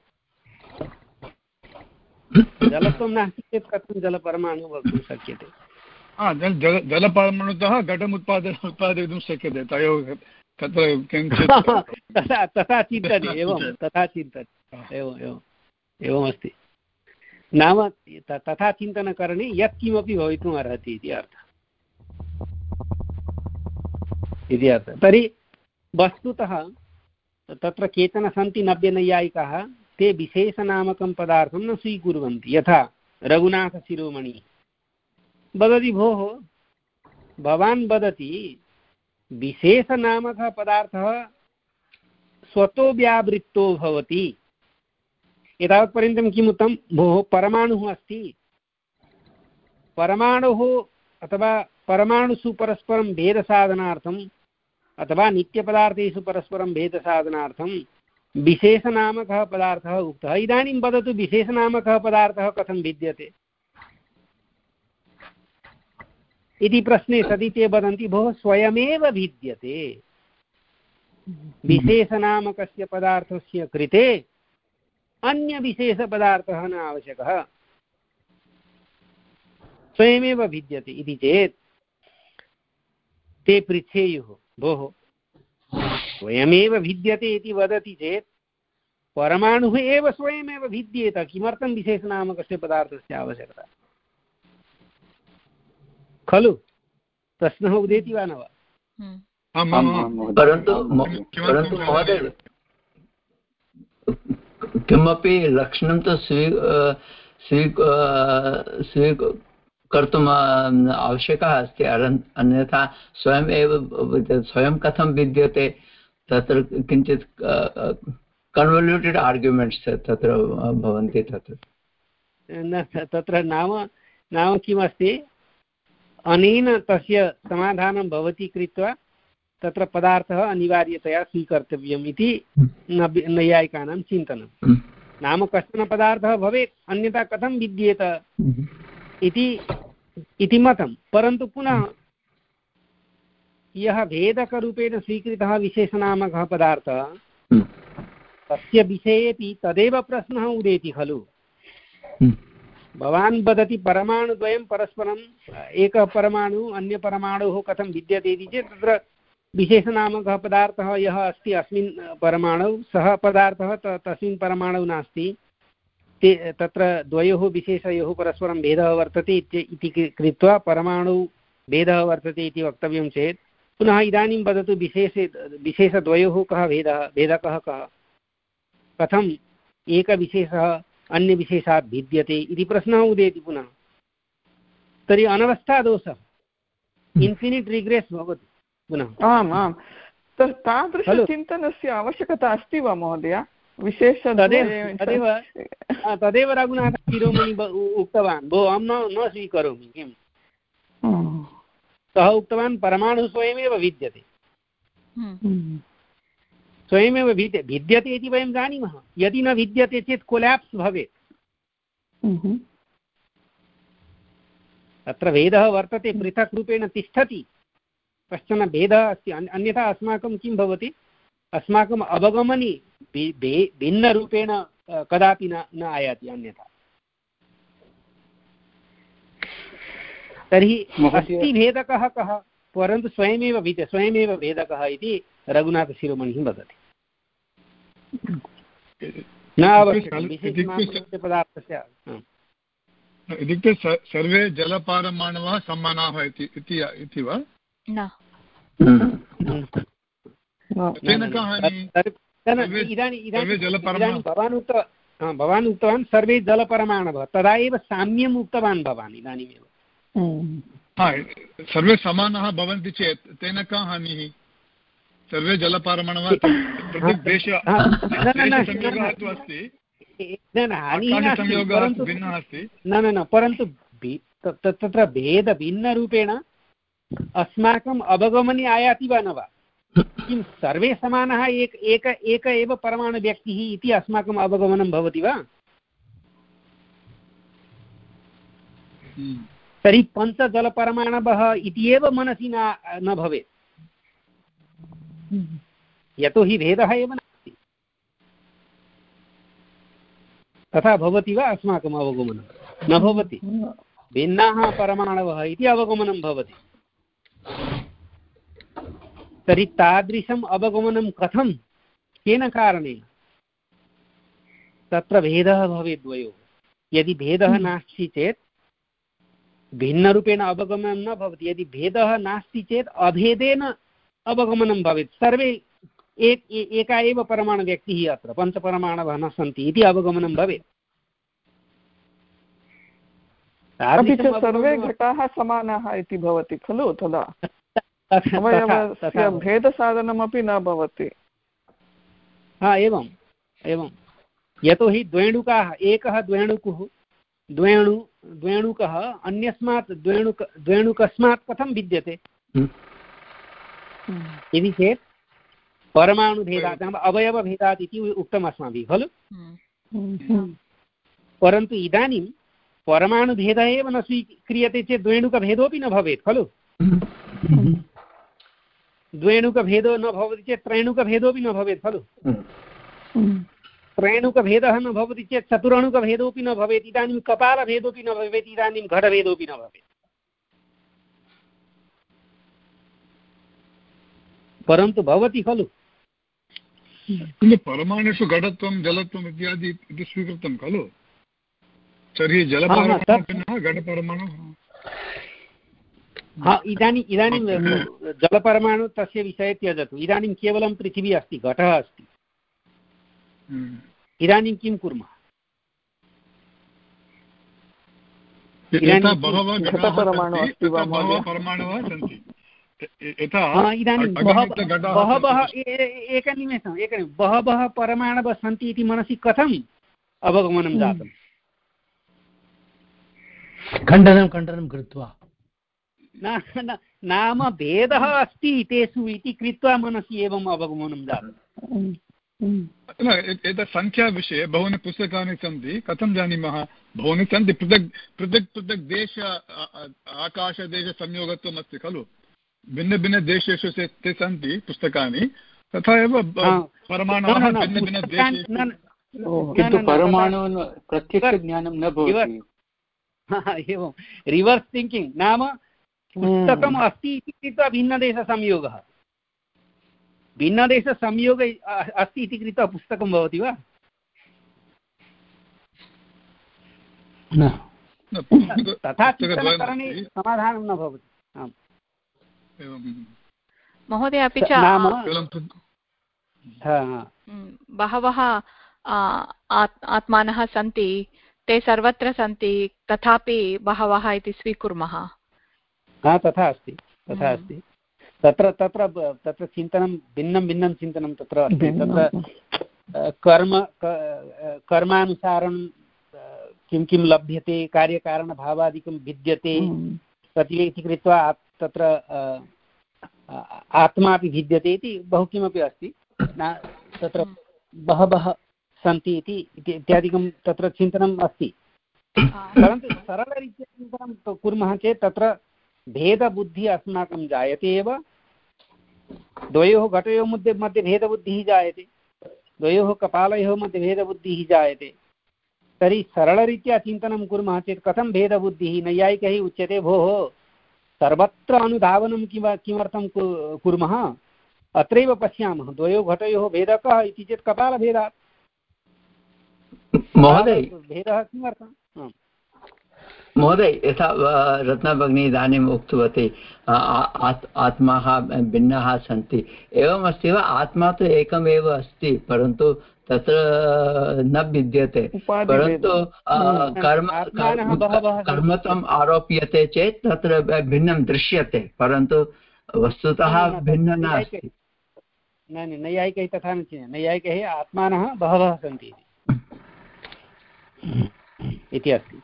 जलत्वं नास्ति चेत् कथं जलपरमाणुः वक्तुं शक्यते? जल जलपरमाणुतः घटम् उत्पादन उत्पादयितुं शक्यते तयोः तत्र किञ्चित् तथा तथा चिन्तति एवं तथा चिन्तति एवम् एवम् एवमस्ति। नाम तथा चिन्तनकरणे यत्किमपि भवितुम् अर्हति इति अर्थः इति अर्थः। तर्हि वस्तुतः तत्र केचन सन्ति नव्यनैयायिकाः, ते विशेषनामकं पदार्थं न स्वीकुर्वन्ति। यथा रघुनाथशिरोमणि वदति भोः भवान् वदति विशेषनामकः पदार्थः स्वतो व्यावृत्तो भवति, एतावत्पर्यन्तं किम् उक्तं भोः? परमाणुः अस्ति, परमाणुः अथवा परमाणुषु परस्परं भेदसाधनार्थम् अथवा नित्यपदार्थेषु परस्परं भेदसाधनार्थं विशेषनामकः पदार्थः उक्तः। इदानीं वदतु विशेषनामकः पदार्थः कथं भिद्यते इति प्रश्ने सति ते वदन्ति भोः स्वयमेव भिद्यते। विशेषनामकस्य पदार्थस्य कृते अन्यविशेषपदार्थः न आवश्यकः, स्वयमेव भिद्यते इति चेत् ते पृच्छेयुः भोः स्वयमेव भिद्यते इति वदति चेत् परमाणुः एव स्वयमेव भिद्येत, किमर्थं विशेषनामकस्य पदार्थस्य आवश्यकता खलु? प्रश्नः उदेति वा न वा? परन्तु परन्तु महोदय किमपि लक्षणं तु स्वी स्वी स्वी कर्तुम् आवश्यकः अस्ति, अन्यथा स्वयम् एव स्वयं कथं भिद्यते तत्र किञ्चित् कन्वल्यूटेड् आर्ग्युमेण्ट्स् तत्र भवन्ति। तत्र न तत्र नाम नाम किमस्ति, अनेन तस्य समाधानं भवति कृत्वा तत्र पदार्थः अनिवार्यतया स्वीकर्तव्यम् इति नैयायिकानां चिन्तनं। नाम कश्चन पदार्थः भवेत् अन्यथा कथं भिद्येत इति इति मतं। परन्तु पुनः यः भेदकरूपेण स्वीकृतः विशेषनामकः पदार्थः तस्य विषयेपि तदेव प्रश्नः उदेति खलु। भवान् वदति परमाणुद्वयं परस्परम् एकः परमाणु अन्यपरमाणुः कथं भिद्यते इति चेत् तत्र विशेषनामकः पदार्थः यः अस्ति अस्मिन् परमाणौ सः पदार्थः तस्मिन् परमाणौ नास्ति, ते तत्र द्वयोः विशेषयोः परस्परं भेदः वर्तते इति कृत्वा परमाणु भेदः वर्तते इति वक्तव्यं चेत् पुनः इदानीं वदतु विशेषे विशेषद्वयोः कः भेदः भेदकः कः, कथम् एकविशेषः अन्यविशेषात् भिद्यते इति प्रश्नः उदेति पुनः। तर्हि अनवस्थादोषः इन्फिनिट् रिग्रेस् भवति पुनः। आम् आम् तादृशचिन्तनस्य आवश्यकता अस्ति वा महोदय? विशेष तदेव तदेव तदेव रघुनाथः शिरोमणि उक्तवान् भो अहं न न स्वीकरोमि किं। सः उक्तवान् परमाणुः स्वयमेव भिद्यते, स्वयमेव भिद्य भिद्यते इति वयं जानीमः। यदि न भिद्यते चेत् कोल्याप्स् भवेत्। तत्र भेदः वर्तते, पृथक् रूपेण तिष्ठति, कश्चन भेदः अस्ति, अन्यथा अस्माकं किं भवति, अस्माकम् अवगमने भिन्नरूपेण कदापि न न आयाति अन्यथा। तर्हि अस्ति भेदकः कः, परन्तु स्वयमेव भिद्यते, स्वयमेव भेदकः इति रघुनाथशिरोमणिः वदति। न आवश्यकं विशेषनामकस्य पदार्थस्य। इत्युक्ते सर्वे जलपारमाणवः समानाः इति वा? इदानीं भवान् उक्तवान् भवान् उक्तवान् सर्वे जलपरमाणवः, तदा एव साम्यम् उक्तवान् भवान् इदानीमेव। सर्वे समानाः भवन्ति चेत् तेन का हानिः? सर्वे जलपरमाणवः न न न परन्तु तत्र भेदभिन्नरूपेण अस्माकम् अवगमने आयाति वा न वा? किं सर्वे समानः एक एक एक एव परमाणुव्यक्तिः इति अस्माकम् अवगमनं भवति वा? तर्हि पञ्चजलपरमाणवः इति एव मनसि न न भवेत्, यतोहि भेदः एव नास्ति। तथा भवति वा अस्माकम् अवगमनं? न भवति। भिन्नाः परमाणवः इति अवगमनं भवति। तर्हि तादृशम् अवगमनं कथं, केन कारणेन? तत्र भेदः भवेत् द्वयोः। यदि भेदः नास्ति चेत् भिन्नरूपेण अवगमनं न भवति, यदि भेदः नास्ति चेत् अभेदेन अवगमनं भवेत्। सर्वे एक एका एव परमाणुव्यक्तिः, अत्र पञ्चपरमाणवः न सन्ति इति अवगमनं भवेत्। अपि च सर्वे घटाः समानाः इति भवति खलु, तदा अवयवस्य भेदसाधनमपि न भवति। हा एवम् एवं, यतोहि द्वेणुकाः, एकः द्वेणुकुः द्वेणु द्वेणुकः अन्यस्मात् द्वेणुक द्वेणुकस्मात् कथं भिद्यते इति चेत् परमाणुभेदात् नाम अवयवभेदात् इति उक्तम् अस्माभिः खलु। परन्तु इदानीं परमाणुभेदः एव न स्वीक्रियते चेत् द्वेणुकभेदोऽपि न भवेत् खलु। द्वेणुकभेदो न भवति चेत् त्रैणुकभेदोऽपि न भवेत् खलु। त्रैणुकभेदः न भवति चेत् चतुरणुकभेदोऽपि न भवेत्। इदानीं कपालभेदोऽपि न भवेत्, इदानीं घटभेदोऽपि न भवेत्। परन्तु भवति खलु। किन्तु परमाणुषु घटत्वं जलत्वम् इत्यादि इति स्वीकृतं खलु। तर्हि जलपरमाणु भिन्नः घटपरमाणु। हा इदानीम् इदानीं जलपरमाणु तस्य विषये त्यजतु। इदानीं केवलं पृथिवी अस्ति, घटः अस्ति। इदानीं किं कुर्मः? इदानीं बहवः एकनिमेषम् एकनिमेषं बहवः परमाणवः सन्ति इति मनसि कथम् अवगमनं जातम्? खण्डनं खण्डनं कृत्वा नाम भेदः अस्ति तेषु इति कृत्वा मनसि एवम् अवगमनं जातम्। एतत् सङ्ख्याविषये बहूनि पुस्तकानि सन्ति, कथं जानीमः? बहूनि सन्ति, पृथक् पृथक् पृथक् देश आकाशदेशसंयोगत्वम् अस्ति खलु। भिन्नभिन्नदेशेषु ते सन्ति पुस्तकानि, तथा एव परमाणवः भिन्नभिन्नदेशेषु। किन्तु परमाणु प्रत्यक्षज्ञानं न भवति। एवं रिवर्स् थिङ्किङ्ग् नाम पुस्तकम् अस्ति इति कृत्वा भिन्नदेशसंयोगः, भिन्नदेशसंयोग अस्ति इति कृत्वा पुस्तकं भवति वा? तथा चिन्तनकरणे समाधानं न भवति। आम् महोदय, अपि च बहवः आत्मानः सन्ति, ते सर्वत्र सन्ति, तथापि बहवः इति स्वीकुर्मः। हा तथा अस्ति, तथा अस्ति। तत्र तत्र तत्र चिन्तनं भिन्नं भिन्नं चिन्तनं तत्र अस्ति। तत्र कर्म कर्मानुसारं किं किं लभ्यते, कार्यकारणभावादिकं भिद्यते तत् इति कृत्वा तत्र आत्मापि भिद्यते इति बहु किमपि अस्ति। तत्र बहवः सन्ति इति इत्यादिकं तत्र चिन्तनम् अस्ति। परन्तु सरलरीत्या चिन्तनं कुर्मः चेत् तत्र भेदबुद्धिः अस्माकं जायते एव। द्वयोः घटयोः मध्ये मध्ये भेदबुद्धिः जायते, द्वयोः कपालयोः मध्ये भेदबुद्धिः जायते। तर्हि सरलरीत्या चिन्तनं कुर्मः चेत् कथं भेदबुद्धिः? नैयायिकैः उच्यते भोः सर्वत्र अनुधावनं किम किमर्थं कुर्मः? अत्रैव पश्यामः, द्वयोः घटयोः भेदः कः इति चेत् कपालभेदात्। महोदय भेदः किमर्थम्? महोदय, यथा रत्नभगिनी इदानीम् उक्तवती आत्माः भिन्नाः सन्ति, एवमस्ति वा? आत्मा तु एकमेव अस्ति, परन्तु तत्र न भिद्यते। परन्तु कर्म कर्मत्वम् आरोप्यते चेत् तत्र भिन्नं दृश्यते, परन्तु वस्तुतः भिन्नं नास्ति। न नैयायिकैः तथा न चिन्तयति। नैयायिकैः आत्मानः बहवः सन्ति इति अस्ति।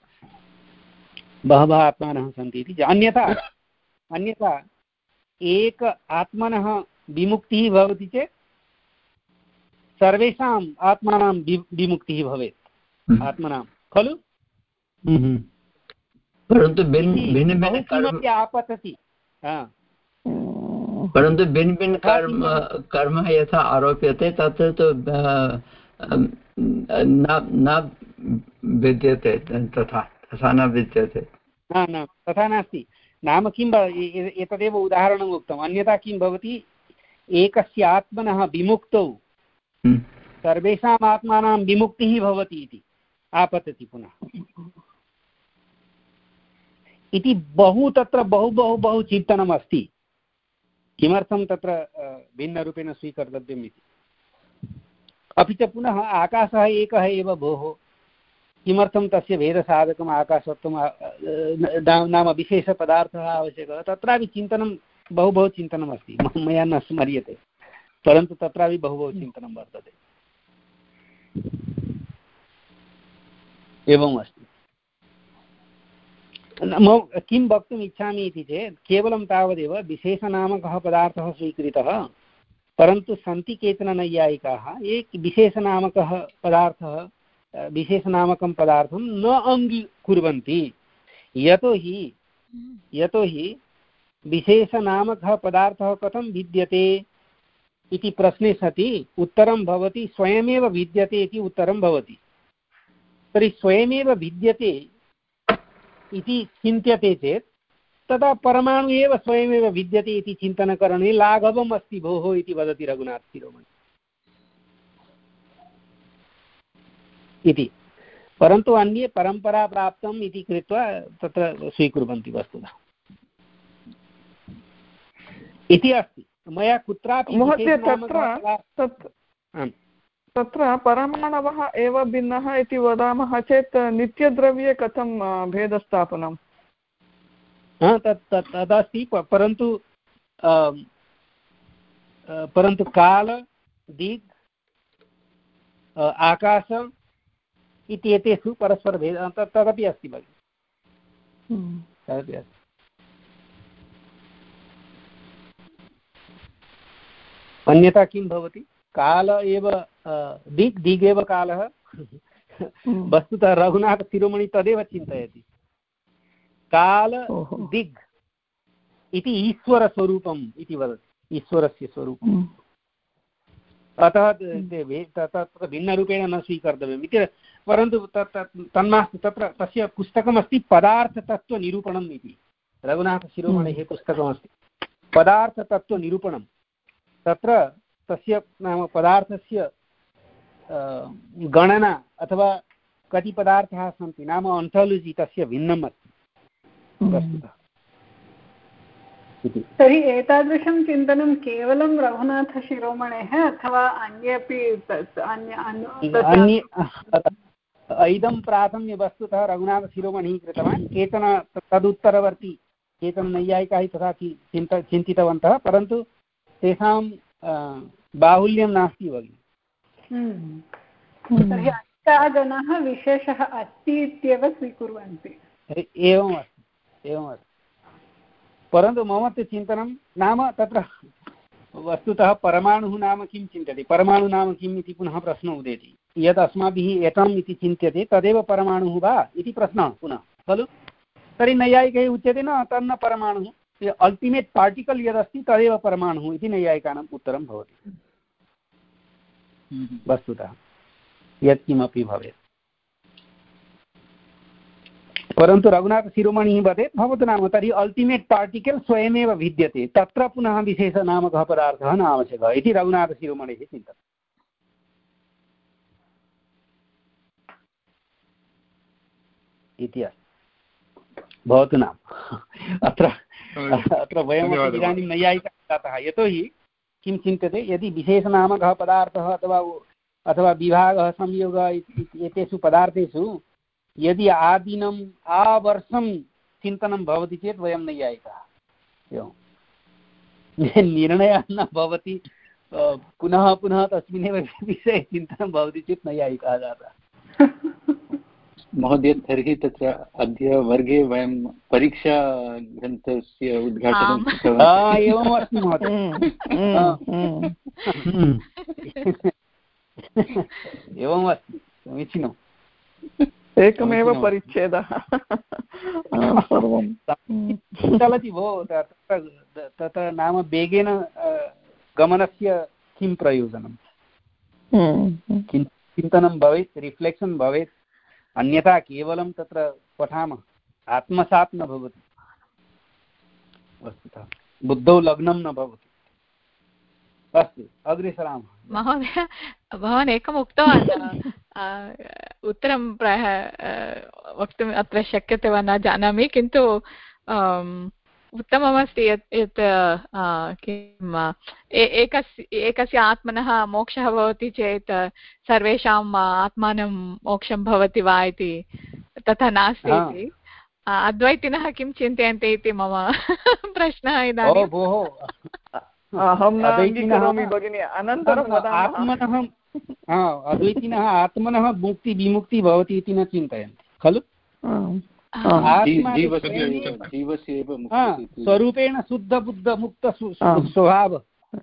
बहवः आत्मानः सन्ति इति। अन्यथा अन्यथा एक आत्मनः विमुक्तिः भवति चेत् सर्वेषाम् आत्मानां विमुक्तिः भवेत् आत्मनां खलु। परन्तु भिन्न किमपि आपतति। परन्तु भिन्न भिन्न कर्म कर्म यथा आरोप्यते तत्र तु न विद्यते, तथा तथा न विद्यते। न न तथा नास्ति। नाम किं एतदेव उदाहरणम् उक्तम्। अन्यथा किं भवति? एकस्य आत्मनः विमुक्तौ सर्वेषाम् आत्मानां विमुक्तिः भवति इति आपतति पुनः इति। बहु तत्र बहु बहु बहु चिन्तनम् अस्ति, किमर्थं तत्र भिन्नरूपेण स्वीकर्तव्यम् इति। अपि च पुनः आकाशः एकः एव भोः, किमर्थं तस्य भेदसाधकम् आकाशत्वं नाम विशेषपदार्थः आवश्यकः? तत्रापि चिन्तनं बहु बहु चिन्तनम् अस्ति, मया न स्मर्यते, परन्तु तत्रापि बहु बहु चिन्तनं वर्तते। एवम् अस्ति। किं वक्तुम् इच्छामि इति चेत् केवलं तावदेव विशेषनामकः पदार्थः स्वीकृतः, परन्तु सन्ति केचन नैयायिकाः ये विशेषनामकः पदार्थः विशेषनामकं पदार्थं न अङ्गीकुर्वन्ति। यतोहि यतोहि विशेषनामकः पदार्थः कथं भिद्यते इति प्रश्ने सति उत्तरं भवति स्वयमेव भिद्यते इति उत्तरं भवति। तर्हि स्वयमेव भिद्यते इति चिन्त्यते चेत् तदा परमाणु एव स्वयमेव भिद्यते इति चिन्तनकरणे लाघवम् अस्ति भोः इति वदति रघुनाथशिरोमणि इति। परन्तु अन्ये परम्परा प्राप्तम् इति कृत्वा तत्र स्वीकुर्वन्ति वस्तुतः इति अस्ति। मया कुत्रापि महोदय तत्र तत्र परमाणवः एव भिन्नः इति वदामः चेत् नित्यद्रव्ये कथं भेदस्थापनम्? तत् तदस्ति, परन्तु परन्तु काल, दिक्, आकाश इत्येतेषु परस्परभेदः तदपि अस्ति भगिनि, तदपि अस्ति। अन्यथा किं भवति? काल एव दिक्, दिग् एव कालः। वस्तुतः रघुनाथशिरोमणि तदेव चिन्तयति, काल दिग् इति ईश्वरस्वरूपम् इति वदति, ईश्वरस्य स्वरूपम्। अतः तत्र भिन्नरूपेण न स्वीकर्तव्यम् इति। परन्तु तन्मास्तु, तत्र तस्य पुस्तकमस्ति पदार्थतत्त्वनिरूपणम् इति, रघुनाथशिरोमणेः पुस्तकमस्ति पदार्थतत्त्वनिरूपणं। तत्र तस्य नाम पदार्थस्य गणना अथवा कति पदार्थाः सन्ति नाम ऑन्टोलॉजी तस्य भिन्नम् अस्ति वस्तुतः इति। तर्हि एतादृशं चिन्तनं केवलं रघुनाथशिरोमणेः अथवा अन्येपि अन्ये? इदं प्राथम्य वस्तुतः रघुनाथशिरोमणिः कृतवान्। केचन तदुत्तरवर्ती केचन नैयायिकाः तथा चिन्त चिन्तितवन्तः, परन्तु तेषां बाहुल्यं नास्ति भगिनि। तर्हि अनेकाः जनाः विशेषः अस्ति इत्येव स्वीकुर्वन्ति। एवम् अस्ति, एवम् अस्ति। परन्तु मम तु चिन्तनं नाम तत्र वस्तुतः परमाणुः नाम किं चिन्त्यते, परमाणु नाम किम् इति पुनः प्रश्नः उदेति। यद् अस्माभिः एटम् इति चिन्त्यते तदेव परमाणुः वा इति प्रश्नः पुनः खलु। तर्हि नैयायिकैः उच्यते न तन्न परमाणुः, अल्टिमेट् पार्टिकल् यदस्ति तदेव परमाणुः इति नैयायिकानाम् उत्तरं भवति वस्तुतः यत्किमपि भवेत्। परन्तु रघुनाथशिरोमणिः वदेत् भवतु नाम तर्हि अल्टिमेट् पार्टिकल् स्वयमेव भिद्यते, तत्र पुनः विशेषनामकः पदार्थः न आवश्यकः इति रघुनाथशिरोमणेः चिन्तनम् इति अस्ति। भवतु नाम अत्र अत्र वयमपि इदानीं नैयायिकाः जातः। यतोहि किं चिन्त्यते, यदि विशेषनामकः पदार्थः अथवा अथवा विभागः संयोगः एतेषु पदार्थेषु यदि आदिनम् आवर्षं चिन्तनं भवति चेत् वयं नैयायिकाः। एवं निर्णयः न भवति, पुनः पुनः तस्मिन्नेव विषये चिन्तनं भवति चेत् नैयायिकाः जाताः। महोदय, तर्हि तत्र अद्य वर्गे वयं परीक्षाग्रन्थस्य उद्घाटनं कृतवन्तः। एवम् अस्ति महोदय, एवम् अस्ति, समीचीनम्। एकमेव परिच्छेदः चलति भो, तत्र नाम वेगेन गमनस्य किं प्रयोजनं? चिन्तनं भवेत्, रिफ्लेक्षन् भवेत्, अन्यथा केवलं तत्र पठामः आत्मसात् न भवति, वस्तुतः बुद्धौ लग्नं न भवति। अस्तु, अग्रे सरामः। महोदय, भवान् एकम् उक्तवान्, उत्तरं प्रायः वक्तुम् अत्र शक्यते वा न जानामि, किन्तु उत्तममस्ति यत् यत् किम् एकस्य एकस्य आत्मनः मोक्षः भवति चेत् सर्वेषाम् आत्मानं मोक्षं भवति वा इति तथा नास्ति इति। अद्वैतिनः किं चिन्तयन्ति इति मम प्रश्नः इदानीं। अहं न अङ्गीकरोमि भगिनि, अनन्तरं आत्मनः अद्वैतिनः आत्मनः मुक्ति विमुक्ति भवति इति न चिन्तयन्ति खलु। स्वरूपेण शुद्ध बुद्ध मुक्त स्वभाव।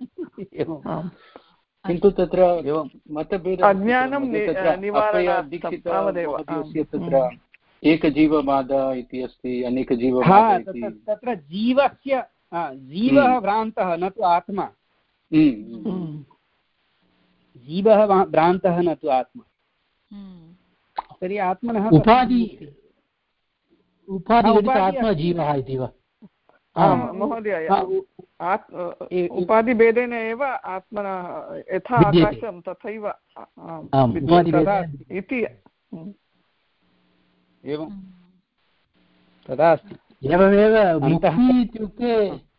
किन्तु तत्र मतभेदः अज्ञानं निवारणार्थं तत्र एकजीववाद इति अस्ति, अनेकजीववाद इति। तत्र जीवस्य जीवः भ्रान्तः न तु आत्मा, जीवः भ्रान्तः न तु आत्मा। तर्हि आत्मनः उपाधि उपाधि आत्मा जीवः इति वा? महोदय, उपाधिभेदेन एव आत्मना यथा आकाशं तथैव इति एवं तदा अस्ति। एवमेव मुक्तिः इत्युक्ते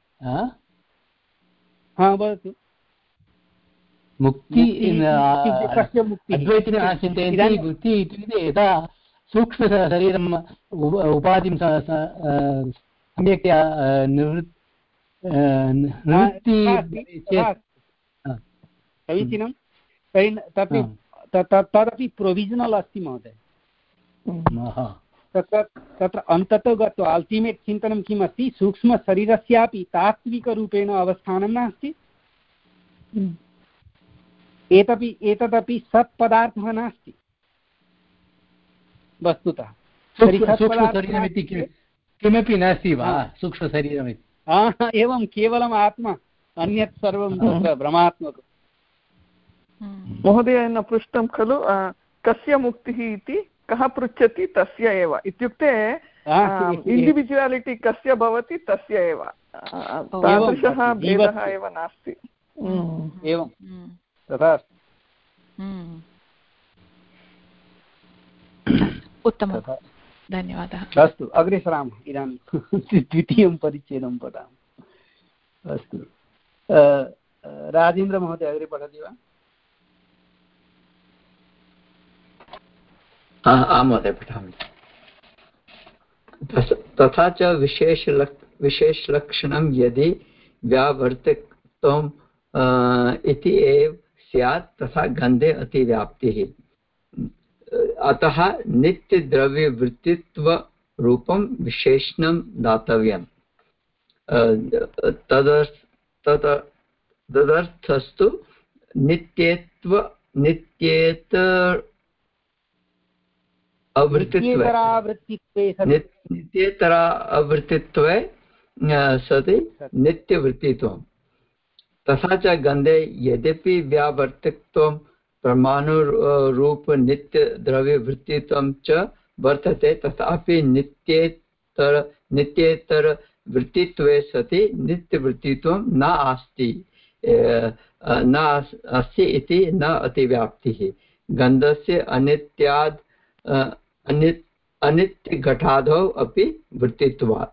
हा वदतु। मुक्ति अद्वैतिनः चिन्तयन्ति मुक्तिः इत्युक्ते यदा सूक्ष्मशरीरम् उपाधिं सम्यक्तया निवृत्ति समीचीनं। तर्हि तदपि प्रोविजनल् अस्ति महोदय। तत्र तत्र अन्ततो गत्वा अल्टिमेट् चिन्तनं किम् अस्ति, सूक्ष्मशरीरस्यापि तात्विकरूपेण अवस्थानं नास्ति, एतपि एतदपि सत्पदार्थः नास्ति वस्तुतः। सूक्ष्मशरीरमिति किमपि नास्ति वा सूक्ष्मशरीरमिति? एवं केवलम् आत्मा, अन्यत् सर्वं तत्र भ्रमात्मकम्। महोदय न पृष्टं खलु कस्य मुक्तिः इति? कः पृच्छति तस्य एव, इत्युक्ते इण्डिविजुवालिटि कस्य भवति तस्य एव, तादृशः भेदः एव नास्ति। एवं तथा उत्तमं, धन्यवादः। अस्तु, अग्रे सरामः। इदानीं द्वितीयं परिच्छेदं पठामः। अस्तु, राजेन्द्रमहोदय अग्रे पठति वा? आं महोदय, पठामि। तथा च विशेषलक् विशेषलक्षणं यदि व्यावर्तकत्वम् इति एव स्यात् तथा गन्धे अतिव्याप्तिः। अतः नित्यद्रव्यवृत्तित्वरूपं विशेषणं दातव्यम्। तदर्थस्तु नित्यत्व नित्येतर अवृत्तित्वे नित्येतरा अवृत्तित्वे सति नित्यवृत्तित्वं। तथा च गन्धे यद्यपि व्यावर्तकत्वं परमाणुरूप नित्यद्रव्यवृत्तित्वं च वर्तते, तथापि नित्येतर नित्येतरवृत्तित्वे सति नित्यवृत्तित्वं न अस्ति न अस्ति इति न अतिव्याप्तिः। गन्धस्य अनित्याद् अनित् अनित्यघटादौ अपि वृत्तित्वात्।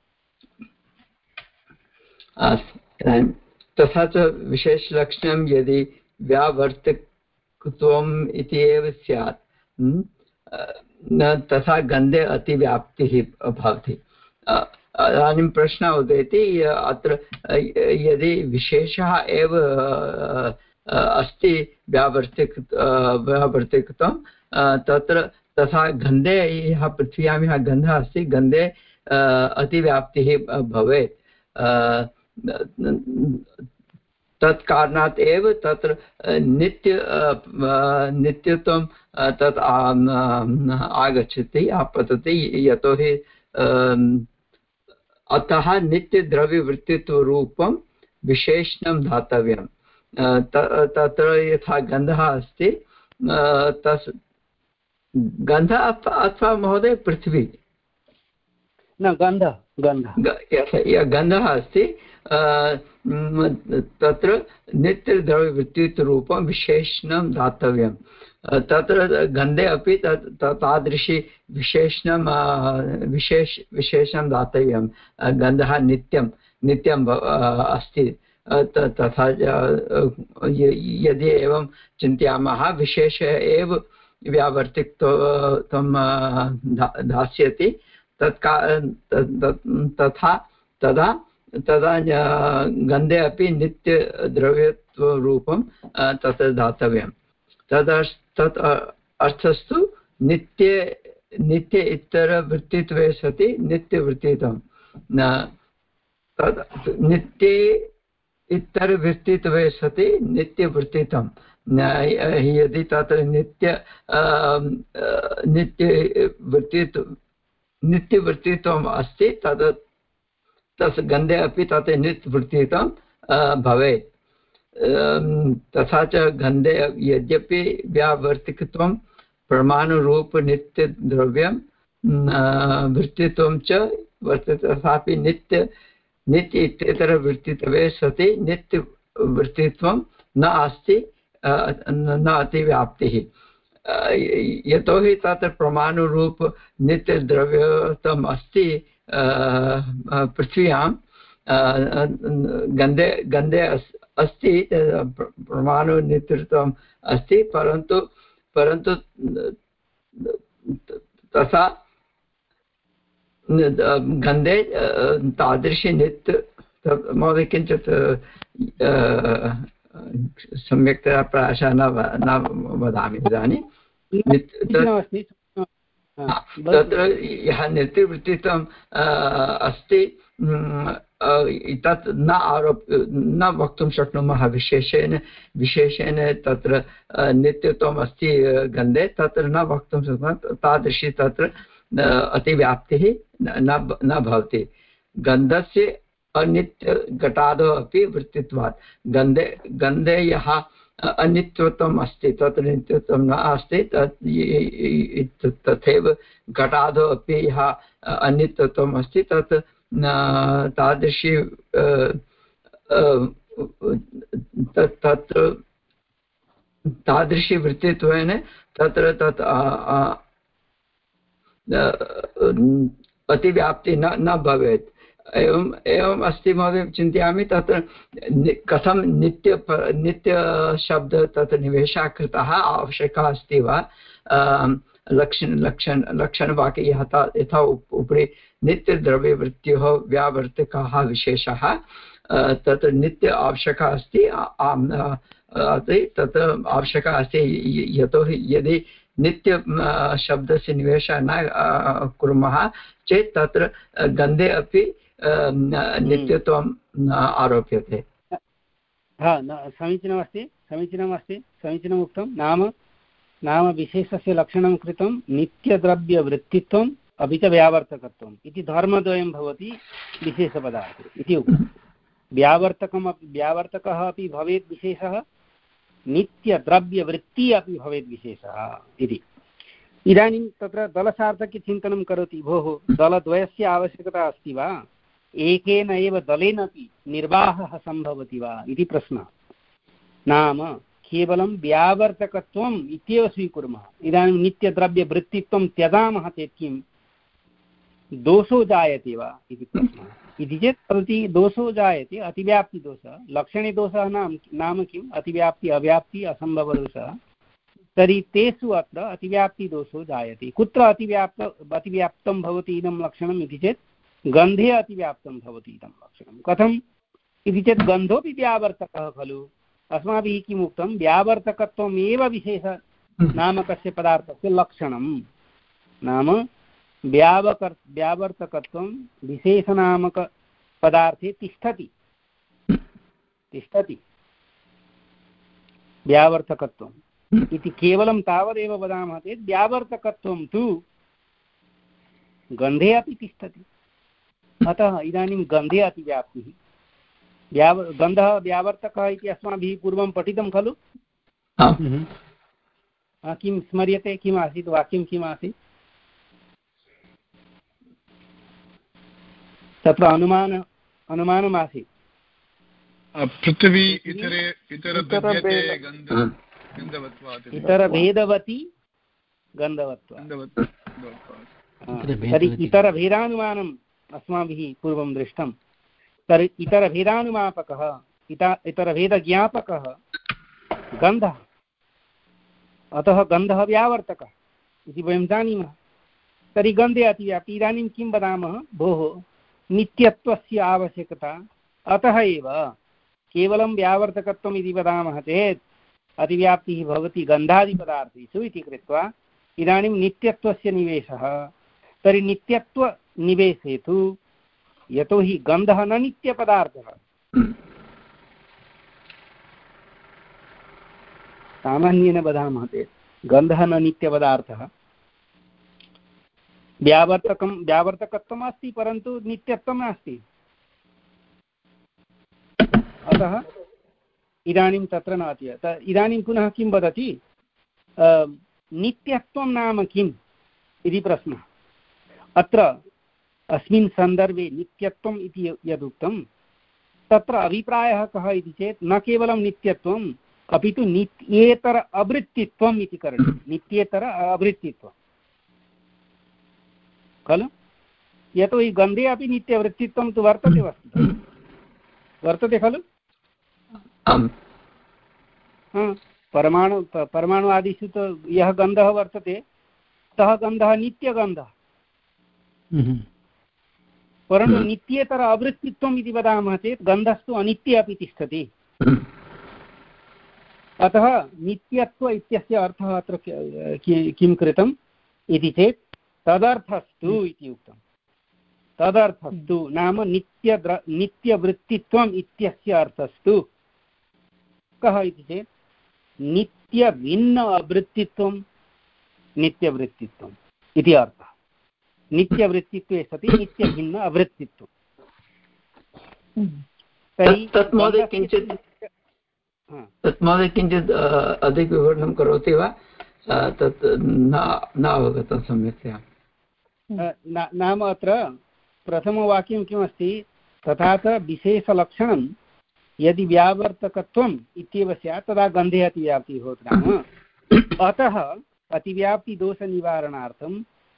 तथा च विशेषलक्षणं यदि व्यावर्तकत्वम् इति एव स्यात् न तथा गन्धे अतिव्याप्तिः भवति। इदानीं प्रश्नः उदेति, अत्र यदि विशेषः एव अस्ति व्यावर्तिक व्यावर्तिकत्वं, तत्र तथा गन्धे यः पृथ्व्यां यः गन्धः अस्ति गन्धे अतिव्याप्तिः भवेत्। तत्कारणात् एव तत्र नित्य नित्यत्वं तत् आगच्छति आपतति, यतोहि अतः नित्यद्रव्यवृत्तित्वरूपं विशेषणं दातव्यं। तत्र यथा गन्धः अस्ति, तस् गन्धः अथवा महोदय पृथ्वी न गन्धः गन्धः गन्धः अस्ति, तत्र नित्यद्रव्यवृत्तित्वरूपं विशेषणं दातव्यं। तत्र गन्धे अपि तत् तादृशी विशेषणं विशेष विशेषणं दातव्यं। गन्धः नित्यं नित्यं अस्ति, तथा यदि एवं चिन्तयामः विशेष एव व्यावर्तिकत्वं दास्यति, तत्का तथा तदा तदा गन्धे अपि नित्यद्रव्यत्वरूपं तत्र दातव्यं। तदर्थ तत् अर्थस्तु नित्य नित्य इतरवृत्तित्वे सति नित्यवृत्तित्वं नित्ये इतरवृत्तित्वे सति नित्यवृत्तित्वं यदि तत्र नित्य नित्यवृत्तित्व नित्यवृत्तित्वम् अस्ति तद् तस् गन्धे अपि तत् नित्यवृत्तित्वं भवेत्। तथा च गन्धे यद्यपि व्यावर्तिकत्वं प्रमाणरूपनित्यद्रव्यं वृत्तित्वं च वर्तते तथापि नित्य नित्य इत्येतरवृत्तित्वे सति नित्यवृत्तित्वं न अस्ति न अतिव्याप्तिः। यतोहि तत्र प्रमाणरूप नित्यद्रव्यत्वम् अस्ति पृथ्व्यां गन्धे गन्धे अस्ति प्रमाणनित्यत्वम् अस्ति परन्तु परन्तु तथा गन्धे तादृशी नित्य महोदय किञ्चित् सम्यक्तया प्रायशः न न वदामि इदानीं तत्र यः नित्यवृत्तित्वम् अस्ति तत् न आरोप न वक्तुं शक्नुमः विशेषेण विशेषेण तत्र नित्यत्वम् अस्ति गन्धे तत्र न वक्तुं शक्नुमः तादृशी तत्र अतिव्याप्तिः न न भवति। गन्धस्य अनित्यघटादौ अपि वृत्तित्वात् गन्धे गन्धे यः अनित्यत्वम् अस्ति तत्र नित्यत्वं न अस्ति तत् तथैव घटादौ अपि यः अनित्यत्वम् अस्ति तत् तादृशी तत्र तादृशी वृत्तित्वेन तत्र तत् अतिव्याप्ति न न भवेत्। एवम् एवम् अस्ति महोदय चिन्तयामि तत्र कथं नित्य नित्यशब्द तत्र निवेशः कृतः आवश्यकः अस्ति वा लक्षण लक्षण लक्षणवाक्ये यथा यथा उपरि नित्यद्रव्यवृत्त्योः व्यावर्तकः विशेषः तत्र नित्य आवश्यकः अस्ति तत्र आवश्यकः अस्ति यतोहि यदि नित्य शब्दस्य निवेशः न कुर्मः चेत् तत्र गन्धे अपि नित्यत्वं आरोप्यते। हा समीचीनमस्ति समीचीनमस्ति समीचीनम् उक्तं नाम नाम विशेषस्य लक्षणं कृतं नित्यद्रव्यवृत्तित्वम् अपि च व्यावर्तकत्वम् इति धर्मद्वयं भवति विशेषपदार्थे इति उक्तं। व्यावर्तकम् व्यावर्तकः अपि भवेत् विशेषः नित्यद्रव्यवृत्तिः अपि भवेत् विशेषः इति। इदानीं तत्र दलसार्थक्यचिन्तनं करोति भोः दलद्वयस्य आवश्यकता अस्ति वा एकेन एव दलेन अपि निर्वाहः सम्भवति वा इति प्रश्नः। नाम केवलं व्यावर्तकत्वम् इत्येव स्वीकुर्मः। इदानीं नित्यद्रव्यवृत्तित्वं त्यजामः चेत् किं दोषो जायते वा इति प्रश्नः। इति चेत् प्रति दोषो जायते अतिव्याप्तिदोषः। लक्षणे दोषः नाम नाम किम् अतिव्याप्ति अव्याप्ति असम्भवदोषः। तर्हि तेषु अत्र अतिव्याप्तिदोषो जायते। कुत्र अतिव्याप्त अतिव्याप्तं भवति इदं लक्षणम् इति चेत् गन्धे अतिव्याप्तं भवति इदं लक्षणं। कथम् इति चेत् गन्धोऽपि व्यावर्तकः खलु। अस्माभिः किम् उक्तं व्यावर्तकत्वमेव विशेषनामकस्य पदार्थस्य लक्षणं। नाम व्यावकर् व्यावर्तकत्वं विशेषनामकपदार्थे तिष्ठति तिष्ठति व्यावर्तकत्वम् इति केवलं तावदेव वदामः चेत् व्यावर्तकत्वं तु गन्धे अपि तिष्ठति। अतः इदानीं गन्धे अतिव्याप्तिः व्याव गन्धः व्यावर्तकः इति अस्माभिः पूर्वं पठितं खलु। किं स्मर्यते किम् आसीत् वाक्यं किम् आसीत् तत्र अनुमान अनुमानमासीत् पृथिवी इतरे इतरभेदवती गन्धवत्वात्। तर्हि इतरभेदानुमानम् अस्माभिः पूर्वं दृष्टं। तर्हि इतरभेदानुमापकः इता इतरभेदज्ञापकः गन्धः। अतः गन्धः व्यावर्तकः इति वयं जानीमः। तर्हि गन्धे अतिव्याप्ति। इदानीं किं वदामः भोः नित्यत्वस्य आवश्यकता। अतः एव केवलं व्यावर्तकत्वम् इति वदामः चेत् अतिव्याप्तिः भवति गन्धादिपदार्थेषु इति कृत्वा इदानीं नित्यत्वस्य निवेशः, तर्हि नित्यत्वनिवेशे तु यतोहि गन्धः न नित्यपदार्थः, सामान्येन वदामः चेत् गन्धः न नित्यपदार्थः, व्यावर्तकं व्यावर्तकत्वम् अस्ति परन्तु नित्यत्वं नास्ति। अतः इदानीं तत्र नास्ति। इदानीं पुनः किं वदति, नित्यत्वं नाम किम् इति प्रश्नः। अत्र अस्मिन् सन्दर्भे नित्यत्वम् इति यदुक्तं तत्र अभिप्रायः कः इति चेत् न केवलं नित्यत्वम् अपि तु नित्येतर अवृत्तित्वम् इति करणीयं। नित्येतर अवृत्तित्वं खलु, यतोहि गन्धे अपि नित्यवृत्तित्वं तु वर्तते वस्तुतः, वर्तते खलु। परमाणु परमाणु आदिषु तु यः गन्धः वर्तते सः गन्धः नित्यगन्धः, परन्तु नित्येतर अवृत्तित्वम् इति वदामः चेत् गन्धस्तु अनित्ये अपि तिष्ठति। अतः नित्यत्व इत्यस्य अर्थः अत्र किं कृतम् इति चेत् तदर्थस्तु इति उक्तं। तदर्थस्तु नाम नित्य नित्यवृत्तित्वम् इत्यस्य अर्थस्तु कः इति चेत् नित्यभिन्न अवृत्तित्वं नित्यवृत्तित्वम् इति अर्थः। नित्यवृत्तित्वे सति नित्यभिन्न अवृत्तित्वम्। तत् महोदय किञ्चित् तत् महोदय किञ्चित् अधिकविवरणं करोति वा? तत् न अवगतं सम्यक्तया। नाम अत्र प्रथमवाक्यं किमस्ति, तथा च विशेषलक्षणं यदि व्यावर्तकत्वम् इत्येव स्यात् तदा गन्धे अतिव्याप्तिः भवति नाम। अतः अतिव्याप्तिदोषनिवारणार्थं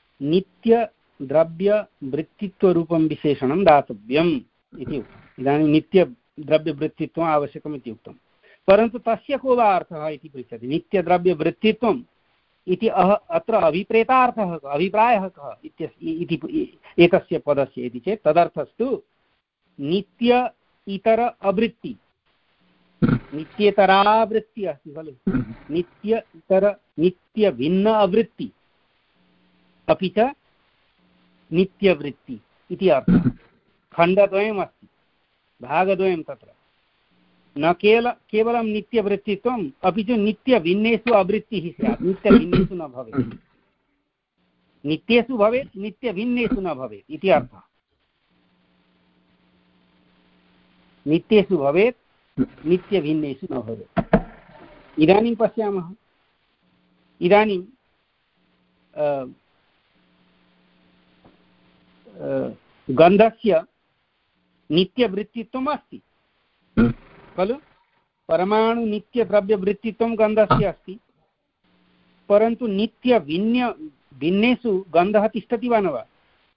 नित्यद्रव्यवृत्तित्वरूपं विशेषणं दातव्यम् इति उक्तम्। इदानीं नित्यद्रव्यवृत्तित्वम् आवश्यकम् इति उक्तं, परन्तु तस्य को वा अर्थः इति पृच्छति। नित्यद्रव्यवृत्तित्वम् इति अह अत्र अभिप्रेतार्थः अभिप्रायः कः इति एतस्य पदस्य इति चेत् तदर्थस्तु नित्य इतर अवृत्ति, नित्येतरावृत्ति अस्ति खलु, नित्य इतर नित्यभिन्न अवृत्ति अपि च नित्यवृत्ति इति अर्थः। खण्डद्वयम् अस्ति, भागद्वयं तत्र। न केवल केवलं नित्यवृत्तित्वम् अपि च नित्यभिन्नेषु अवृत्तिः स्यात्। नित्यभिन्नेषु न भवेत्, नित्येषु भवेत्, नित्यभिन्नेषु न भवेत् इति अर्थः। नित्येषु भवेत्, नित्यभिन्नेषु न भवेत्। इदानीं पश्यामः, इदानीं गन्धस्य नित्यवृत्तित्वम् अस्ति खलु, परमाणु नित्यद्रव्यवृत्तित्वं गन्धस्य अस्ति, परन्तु नित्यभिन्न भिन्नेषु गन्धः तिष्ठति वा न वा?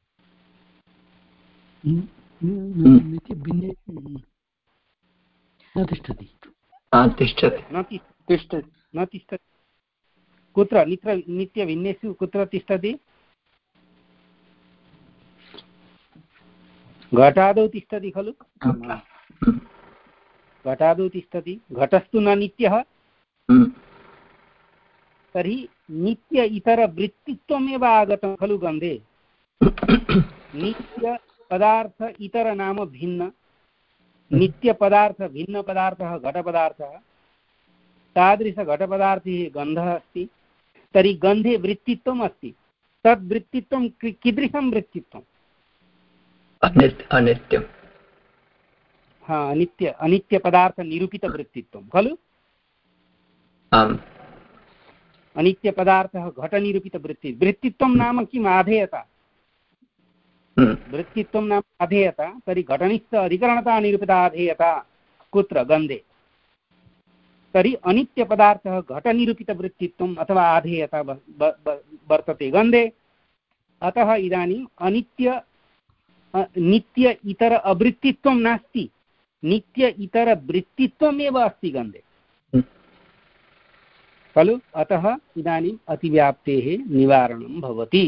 न तिष्ठति न तिष्ठति। कुत्र नित्य नित्यभिन्नेषु कुत्र तिष्ठति? घटादौ तिष्ठति खलु, घटादौ तिष्ठति। घटस्तु न नित्यः, तर्हि नित्य इतरवृत्तित्वमेव आगतं खलु गन्धे। नित्य पदार्थ इतर नाम भिन्न, नित्यपदार्थ भिन्नपदार्थः घटपदार्थः, तादृशघटपदार्थे गन्धः अस्ति। तर्हि गन्धे वृत्तित्वम् अस्ति। तद् वृत्तित्वं कीदृशं वृत्तित्वम्? अनित्यं। हा, अनित्य अनित्यपदार्थनिरूपितवृत्तित्वं खलु। अनित्यपदार्थः घटनिरूपितवृत्ति। वृत्तित्वं नाम किम्? आधेयता। वृत्तित्वं नाम अधेयता। तर्हि घटनिष्ठ अधिकरणता निरूपिता अधेयता कुत्र? गन्धे। तर्हि अनित्यपदार्थः घटनिरूपितवृत्तित्वम् अथवा आधेयता वर्तते गन्धे। अतः इदानीम् अनित्य नित्य इतर अवृत्तित्वं नास्ति, नित्य इतर वृत्तित्वमेव अस्ति गन्धे खलु। अतः इदानीम् अतिव्याप्तेः निवारणं भवति।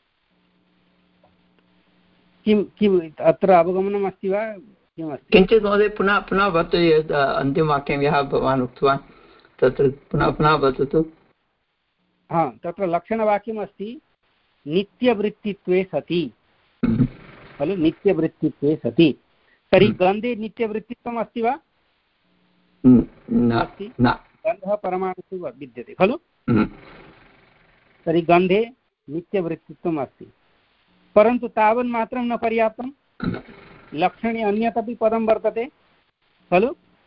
किं किम् अत्र अवगमनम् अस्ति वा? किमस्ति? किञ्चित् महोदय पुनः पुनः वदतु, यद् अन्तिमवाक्यं यः भवान् उक्तवान् तत्र पुनः पुनः वदतु। हा तत्र लक्षणवाक्यमस्ति नित्यवृत्तित्वे सति खलु नित्यवृत्तित्वे सति तर्हि गन्धे नित्यवृत्तित्वम् अस्ति वा अस्ति गन्धः परमाणुषु विद्यते खलु तर्हि गन्धे नित्यवृत्तित्वम् अस्ति परन्तु तावन्मात्रं न पर्याप्तं लक्षणे अन्यत् अपि पदं वर्तते खलु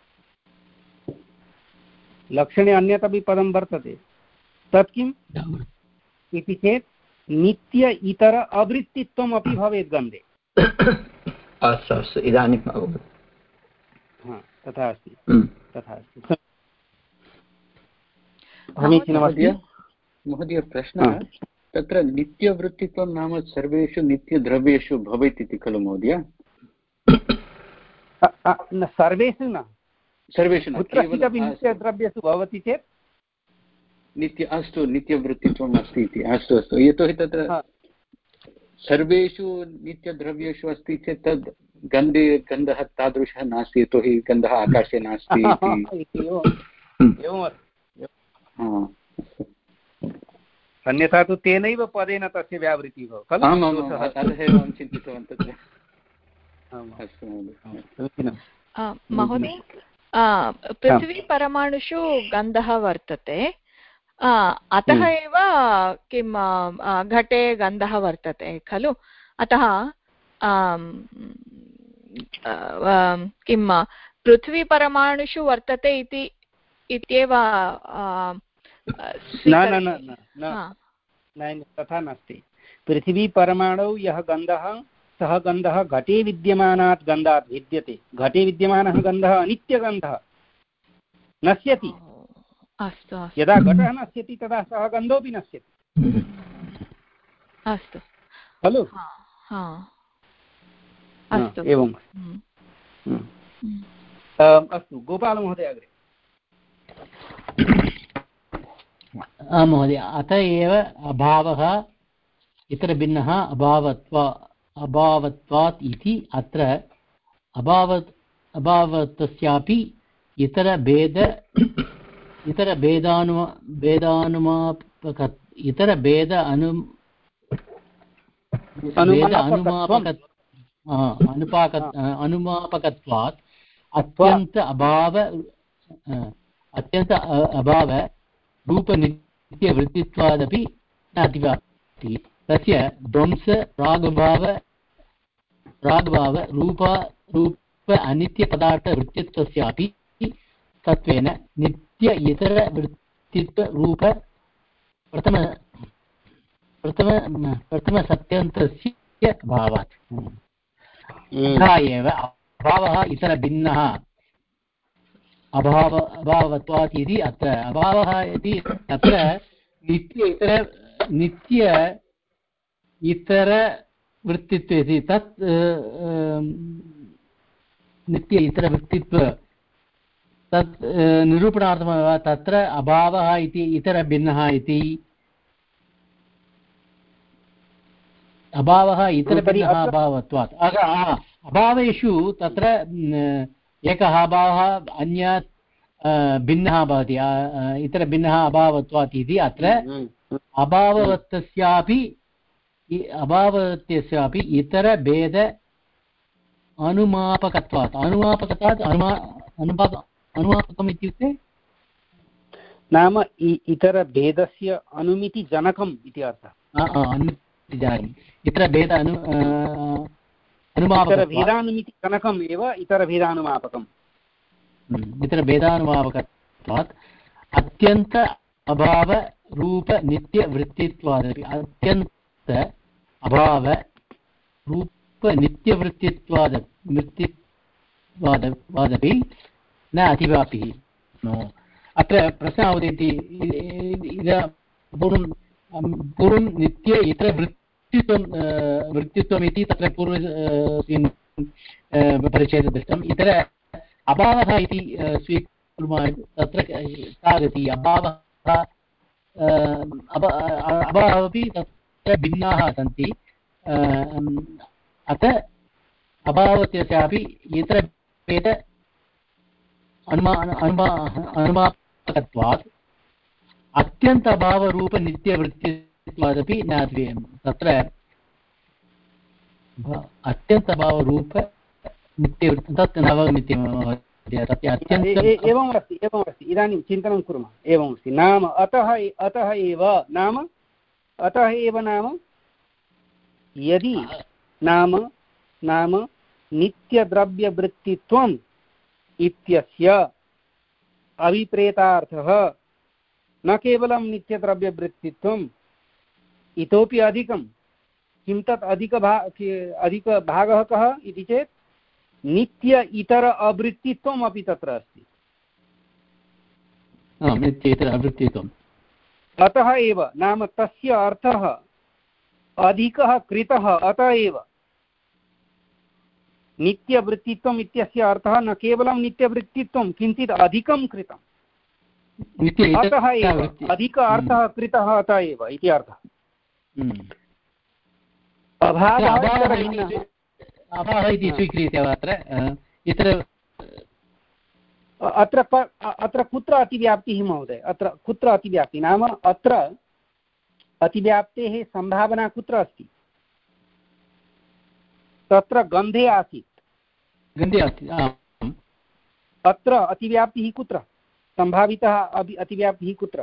लक्षणे अन्यत् अपि पदं वर्तते तत् किम् इति चेत् नित्य इतर अवृत्तित्वम् अपि भवेत् गन्धे अस्तु अस्तु इदानीम् अवगतम् हा तथा अस्ति तथा अस्ति समीचीनमस्ति महोदय प्रश्नः तत्र नित्यवृत्तित्वं नाम सर्वेषु नित्यद्रव्येषु भवेत् इति खलु महोदय सर्वेषु न सर्वेषु न कुत्रचिदपि नित्यद्रव्येषु भवति चेत् नित्य अस्तु नित्यवृत्तित्वम् अस्ति इति अस्तु अस्तु यतोहि तत्र सर्वेषु नित्यद्रव्येषु अस्ति चेत् तद् गन्धे गन्धः तादृशः नास्ति यतोहि गन्धः आकाशे नास्ति अन्यथा तु तेनैव पदेन तस्य व्यावृत्तिः भवति खलु आम् अतः एव अहं चिन्तितवान् तत्र महोदय पृथ्वीपरमाणुषु गन्धः वर्तते अतः एव किं घटे गन्धः वर्तते खलु अतः किं पृथ्वीपरमाणुषु वर्तते इति इत्येव न न तथा नास्ति पृथ्वीपरमाणौ यः गन्धः सः गन्धः घटे विद्यमानात् गन्धात् भिद्यते घटे विद्यमानः गन्धः अनित्यगन्धः नश्यति अस्तु यदा घटः नश्यति तदा सः गन्धोऽपि नश्यति अस्तु खलु अस्तु एवम् अस्तु गोपालमहोदय अग्रे महोदय अत एव अभावः इतरभिन्नः अभावत्वा अभावत्वात् इति अत्र अभावत् अभावत्वस्यापि इतरभेद इतरभेदानु भेदानुमापक इतरभेद अनु भेद अनुमापक अनुपाक अनुमापकत्वात् अत्यन्त अभाव अत्यन्त अभाव रूपनित्यवृत्तित्वादपि न अतिव्याप्तिः तस्य ध्वंस रागभाव रागभाव रूप रूप अनित्यपदार्थवृत्तित्वस्यापि तत्त्वेन नित्य इतरवृत्तित्वरूप प्रथम प्रथम प्रथमसत्यन्तस्य भावात् तथा एव अभावः इतरभिन्नः अभाव अभावत्वात् इति अत्र अभावः इति तत्र नित्य इतर नित्य इतरवृत्तित्व इति तत् नित्य इतरवृत्तित्व तत् निरूपणार्थमेव तत्र अभावः इति इतरभिन्नः इति अभावः इतरभिन्नः अभावत्वात् अभावेषु तत्र एकः अभावः अन्यात् भिन्नः भवति इतरभिन्नः अभावत्वात् इति अत्र अभाववत्तस्यापि अभावत्यस्यापि इतरभेद अनुमापकत्वात् अनुमापकत्वात् अनुमा अनुपाक अनुमापकम् इत्युक्ते नाम इतरभेदस्य अनुमितिजनकम् इति अर्थः अनुमितिजनकम् इतरभेद अनु इतरभेदानुमितिजनकम् एव इतरभेदानुमापकम् इतरभेदानुमापकत्वात् अत्यन्त अभाव रूप नित्यवृत्तित्वादपि अत्यन्त अभाव रूप नित्यवृत्तित्वाद वृत्तित्वादपि न अतिव्याप्तिः अत्र प्रश्नः उदेति पूर्वं पूर्वं नित्य इतरवृत्तित्वं वृत्तित्वम् इति तत्र पूर्वस्मिन् परिचयः दृष्टम् इतर अभावः इति स्वीकुर्मः तत्र का गतिः अभावः अभावः अपि तत्र भिन्नाः सन्ति अतः अभावत्यस्यापि इतरभेद अनुमा अनुमा अनुमापकत्वात् अत्यन्त अभावरूपनित्यवृत्तित्वादपि न तत्र अत्यन्तभावरूप नित्यवृत्ति तत् नवनित्यं एवम् अस्ति एवम् अस्ति इदानीं चिन्तनं कुर्मः एवम् अस्ति नाम अतः अतः एव नाम अतः एव नाम यदि नाम नाम नित्यद्रव्यवृत्तित्वम् इत्यस्य अभिप्रेतार्थः न केवलं नित्यद्रव्यवृत्तित्वम् इतोपि अधिकं किं तत् अधिकभा अधिकभागः कः इति चेत् नित्य इतर अवृत्तित्वम् अपि तत्र अस्ति नित्य इतर अवृत्तित्वम् अतः एव नाम तस्य अर्थः अधिकः कृतः अतः एव नित्यवृत्तित्वम् इत्यस्य अर्थः न केवलं नित्यवृत्तित्वं किञ्चित् अधिकं कृतम् अतः एव अधिक अर्थः कृतः अतः एव इति अर्थः अभावः इति स्वीक्रियते वा अत्र इतर अत्र अत्र कुत्र अतिव्याप्तिः महोदय अत्र कुत्र अतिव्याप्तिः नाम अत्र अतिव्याप्तेः सम्भावना कुत्र अस्ति तत्र गन्धे आसीत् गन्धे अस्ति अत्र अतिव्याप्तिः कुत्र सम्भावितः अतिव्याप्तिः कुत्र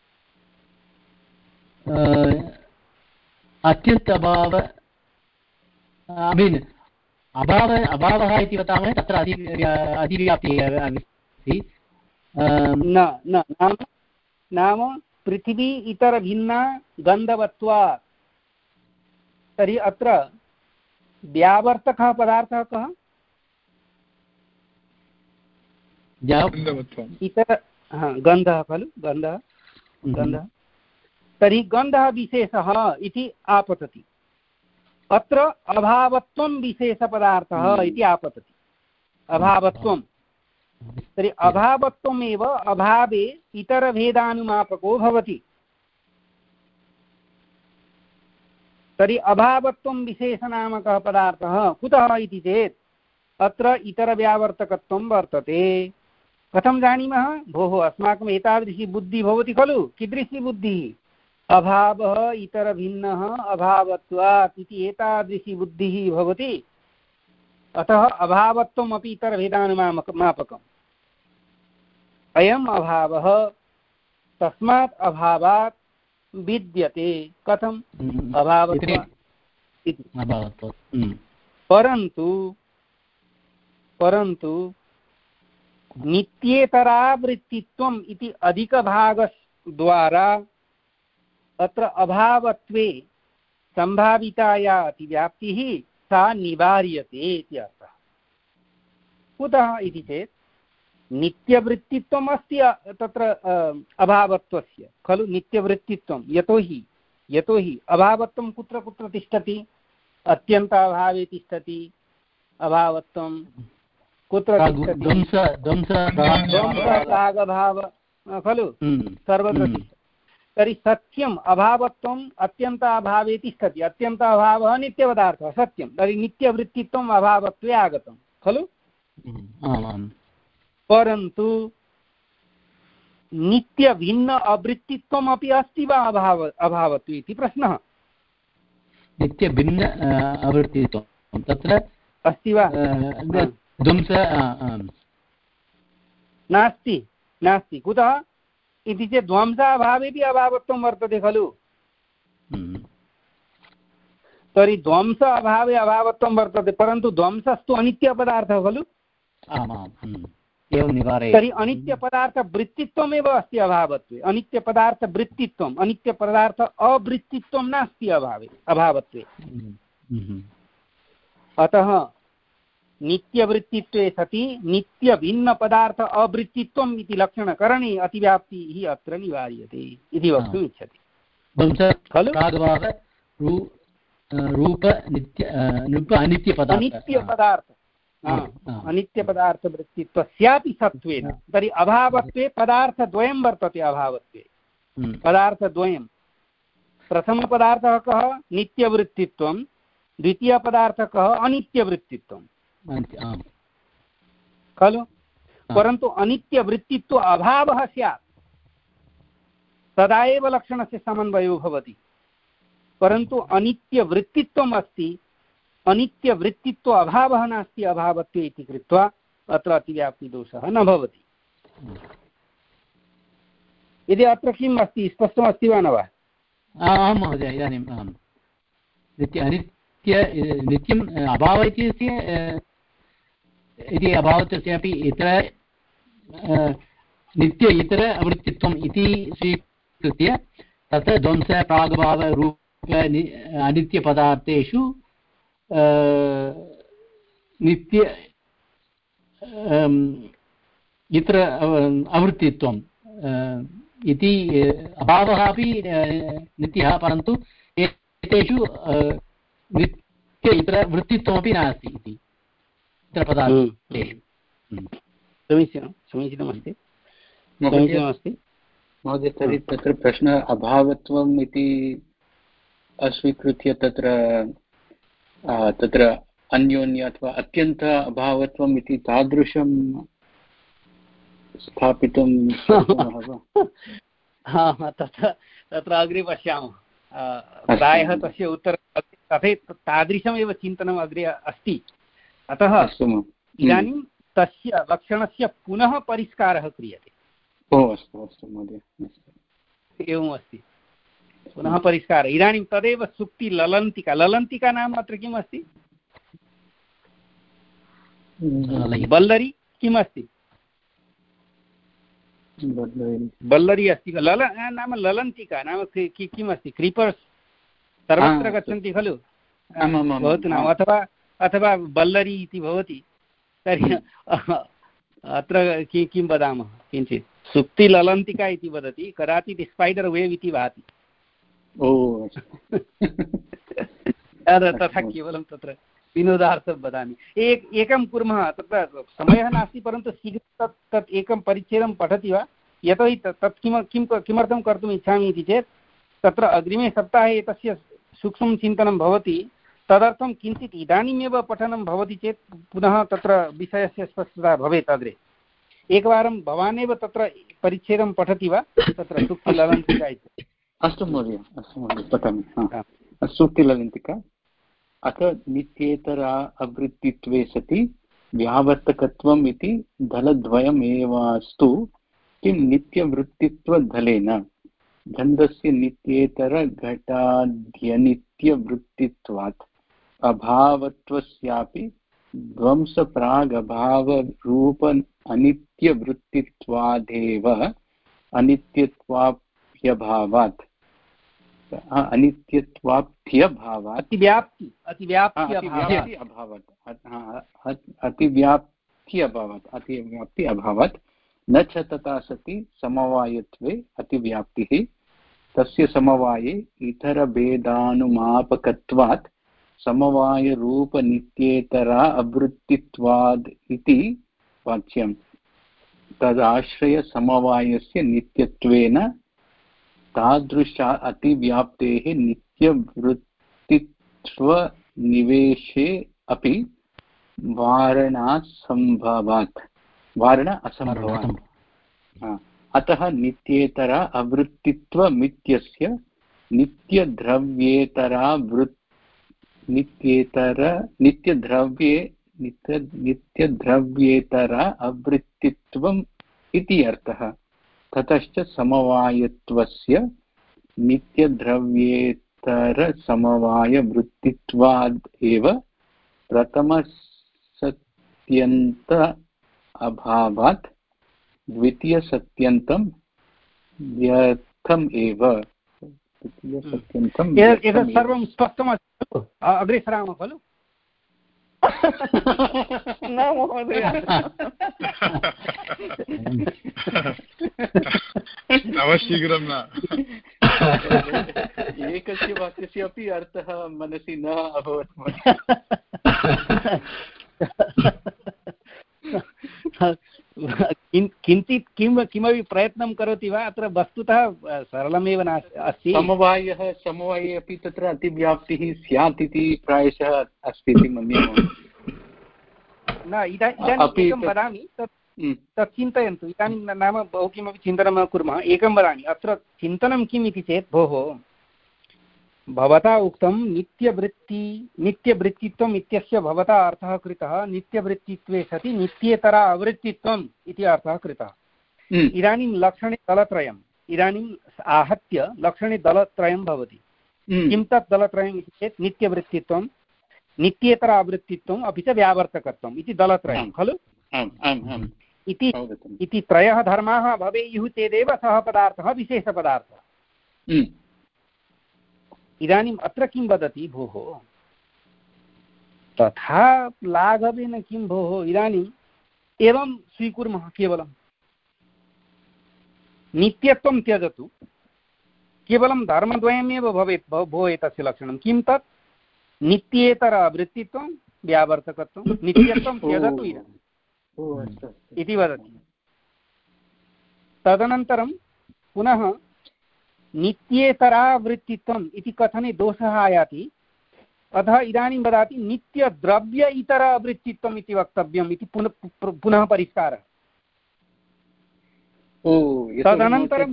अत्यन्त अभाव अमीन् अभाव अभावः इति वदामः तत्र अति अतिव्याप्तिः अस्ति न न नाम नाम पृथिवी इतरभिन्ना गन्धवत्वात् तर्हि अत्र व्यावर्तकः पदार्थः कः इतर गन्धः खलु गन्धः गन्धः तर्हि गन्धः विशेषः इति आपतति अत्र अभावत्वं विशेषपदार्थः इति आपतति अभावत्वं तर्हि अभावत्वमेव अभावे इतरभेदानुमापको भवति तर्हि अभावत्वं विशेषनामकः पदार्थः कुतः इति चेत् अत्र इतरव्यावर्तकत्वं वर्तते कथं जानीमः भोः अस्माकम् एतादृशी बुद्धिः भवति खलु कीदृशी बुद्धिः अभावः इतरभिन्नः अभावत्वात् इति एतादृशी बुद्धिः भवति अतः अभावत्वम् अपि इतरभेदानुमापकम् अयम् अभावः तस्मात् अभावात् विद्यते कथम् अभावत्वात् इति परन्तु परन्तु नित्येतरावृत्तित्वम् इति अधिकभागद्वारा अत्र अभावत्वे सम्भाविताया अतिव्याप्तिः सा निवार्यते इति अर्थः कुतः इति चेत् नित्यवृत्तित्वम् अस्ति तत्र अभावत्वस्य खलु नित्यवृत्तित्वं यतोहि यतोहि अभावत्वं कुत्र कुत्र तिष्ठति अत्यन्ताभावे तिष्ठति अभावत्वं कुत्र तिष्ठति ध्वंसरागभाव खलु सर्वत्र तिष्ठति तर्हि सत्यम् अभावत्वम् अत्यन्ताभावे तिष्ठति अत्यन्ताभावः नित्यपदार्थः सत्यं तर्हि नित्यवृत्तित्वम् अभावत्वे आगतं खलु परन्तु नित्यभिन्न अवृत्तित्वम् अपि अस्ति वा अभाव अभावत्वे इति प्रश्नः नित्यभिन्न अवृत्तित्वं तत्र अस्ति वा ध्वंस नास्ति नास्ति कुतः इति चेत् ध्वंसाभावेपि अभावत्वं वर्तते खलु तर्हि ध्वंस अभावे अभावत्वं वर्तते परन्तु ध्वंसस्तु अनित्यपदार्थः खलु तर्हि अनित्यपदार्थवृत्तित्वमेव अस्ति अभावत्वे अनित्यपदार्थवृत्तित्वम् अनित्यपदार्थ अवृत्तित्वं नास्ति अभावे अभावत्वे अतः नित्यवृत्तित्वे सति नित्यभिन्नपदार्थ अवृत्तित्वम् इति लक्षणकरणे अतिव्याप्तिः अत्र निवार्यते इति वक्तुम् इच्छति खलु अनित्यपदार्थ अनित्यपदार्थवृत्तित्वस्यापि सत्त्वेन तर्हि अभावत्वे पदार्थद्वयं वर्तते अभावत्वे पदार्थद्वयं प्रथमपदार्थः कः नित्यवृत्तित्वं द्वितीयपदार्थः कः अनित्यवृत्तित्वं खलु परन्तु अनित्यवृत्तित्व अभावः स्यात् तदा एव लक्षणस्य समन्वयो भवति। परन्तु अनित्यवृत्तित्वम् अस्ति, अनित्यवृत्तित्व अभावः नास्ति अभावत्वे इति कृत्वा अत्र अतिव्याप्तिदोषः न भवति। यदि अत्र किम् अस्ति, स्पष्टमस्ति वा न वा? आं महोदय, इदानीम् आम्। नित्य अनित्य नित्यम् अभावः इत्यस्य इति अभावत्वस्यापि इतर नित्य इतर अवृत्तित्वम् इति स्वीकृत्य तत्र ध्वंस प्रागभावरूप अनित्यपदार्थेषु नित्य इतर अवृत्तित्वम् इति अभावः अपि नित्यः, परन्तु एतेषु नित्य इतर वृत्तित्वमपि नास्ति इति इतर पदार्थेषु। समीचीनं समीचीनमस्ति समीचीनमस्ति महोदय। तर्हि तत्र प्रश्नः अभावत्वम् इति अस्वीकृत्य तत्र तत्र अन्योन्य अथवा अत्यन्त अभावत्वम् इति तादृशं स्थापितुं शक्नुमः वा? तत्र तत्र अग्रे पश्यामः। प्रायः तस्य उत्तरं तथैव तादृशमेव चिन्तनम् अग्रे अस्ति। अतः इदानीं तस्य लक्षणस्य पुनः परिष्कारः क्रियते। ओ अस्तु अस्तु महोदय, एवम् अस्ति, पुनः परिष्कारः। इदानीं तदेव सुक्ति ललन्तिका। ललन्तिका नाम अत्र किम् अस्ति? बल्लरी किम् अस्ति? बल्लरी अस्ति। लल नाम ललन्तिका नाम किम् अस्ति? क्रीपर्स् सर्वत्र गच्छन्ति खलु, भवतु नाम, अथवा अथवा बल्लरी इति भवति। तर्हि अत्र किं वदामः, किञ्चित् सुक्ति ललन्तिका इति वदति, कदाचित् स्पैडर् वेव् इति भाति। ओ तथा केवलं तत्र विनोदार्थं वदामि। एक एकं कुर्मः, तत्र समयः नास्ति, परन्तु शीघ्रं तत् तत् एकं परिच्छेदं पठति वा? यतोहि तत् किम किं किमर्थं कर्तुम् इच्छामि इति चेत् तत्र अग्रिमे सप्ताहे एतस्य सूक्ष्मं चिन्तनं भवति। तदर्थं किञ्चित् इदानीमेव पठनं भवति चेत् पुनः तत्र विषयस्य स्पष्टता भवेत् अग्रे। एकवारं भवानेव तत्र परिच्छेदं पठति वा तत्र सुक्तिललन्तिका इति? अस्तु महोदय, अस्तु महोदय, पठामि। सुक्तिललन्तिका। अथ नित्येतरा अवृत्तित्वे सति व्यावर्तकत्वम् इति दलद्वयमेवास्तु किं नित्यवृत्तित्वदलेन गन्धस्य नित्येतर घटाद्यनित्यवृत्तित्वात् अभावत्वस्यापि ध्वंसप्रागभावरूप अनित्यवृत्तित्वादेव अनित्यत्वाप्यभावात् अनित्यत्वाप्यभावात् अतिव्याप्ति अतिव्याप्ति अभावात् अतिव्याप्ति अभावात् अतिव्याप्ति अभावात् न च तथा सति समवायत्वे अतिव्याप्तिः तस्य समवाये इतरभेदानुमापकत्वात् समवायरूपनित्येतरा अवृत्तित्वाद् इति वाच्यम्। तदाश्रयसमवायस्य नित्यत्वेन तादृश अतिव्याप्तेः नित्यवृत्तित्वनिवेशे अपि वारणासम्भवात् वारण असम्भवात्। अतः नित्येतरा अवृत्तित्वमित्यस्य नित्यद्रव्येतरा वृत् नित्येतर नित्यद्रव्ये नित्य नित्यद्रव्येतरा अवृत्तित्वम् इति अर्थः। ततश्च समवायत्वस्य नित्यद्रव्येतरसमवायवृत्तित्वाद् एव प्रथमसत्यन्त अभावात् द्वितीयसत्यन्तं व्यर्थम् एव। द्वितीयसत्यन्तम् एतत् सर्वं स्पष्टमस्ति खलु? अग्रे सरामः खलु? न महोदय, अवशीघ्रं न। एकस्य वाक्यस्य अपि अर्थः मनसि न अभवत्। किञ्चित् किं किमपि प्रयत्नं करोति वा? अत्र वस्तुतः सरलमेव नास्ति अस्ति। समवायः समवाये अपि तत्र अतिव्याप्तिः स्यात् इति प्रायशः अस्ति इति मन्ये। न इदानीं वदामि, तत् तत् चिन्तयन्तु। इदानीं नाम बहु किमपि चिन्तनं न कुर्मः। एकं वदामि, अत्र चिन्तनं किम् इति चेत्, भोः भवता उक्तं नित्यवृत्ति नित्यवृत्तित्वम् इत्यस्य भवता अर्थः कृतः नित्यवृत्तित्वे सति नित्येतरा अवृत्तित्वम् इति अर्थः कृतः। इदानीं लक्षणे दलत्रयम्, इदानीम् आहत्य लक्षणे दलत्रयं भवति। किं तत् दलत्रयम् इति चेत् नित्यवृत्तित्वं, नित्येतर आवृत्तित्वम्, अपि च व्यावर्तकत्वम् इति दलत्रयं खलु। इति इति त्रयः धर्माः भवेयुः चेदेव सः पदार्थः विशेषपदार्थः। इदानीम् अत्र किं वदति भोः, तथा लाघवेन किं भोः, इदानीम् एवं स्वीकुर्मः, केवलं नित्यत्वं त्यजतु, केवलं धर्मद्वयमेव भवेत् भो एतस्य लक्षणं। किं तत्? नित्येतर वृत्तित्वं व्यावर्तकत्वं, नित्यत्वं त्यजतु इति वदति। तदनन्तरं पुनः नित्येतरावृत्तित्वम् इति कथने दोषः आयाति। अतः इदानीं वदाति नित्यद्रव्य इतर अवृत्तित्वम् इति वक्तव्यम् इति पुनः पुनः परिष्कारः। तदनन्तरं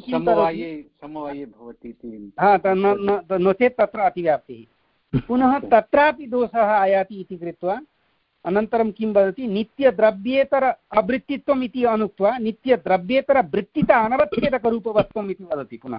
नो चेत् तत्र अतिव्याप्तिः, पुनः तत्रापि दोषः आयाति इति कृत्वा अनन्तरं किं वदति, नित्यद्रव्येतर अवृत्तित्वम् इति अनुक्त्वा नित्यद्रव्येतरवृत्तित अनवच्छेदकरूपवत्वम् इति वदति पुनः।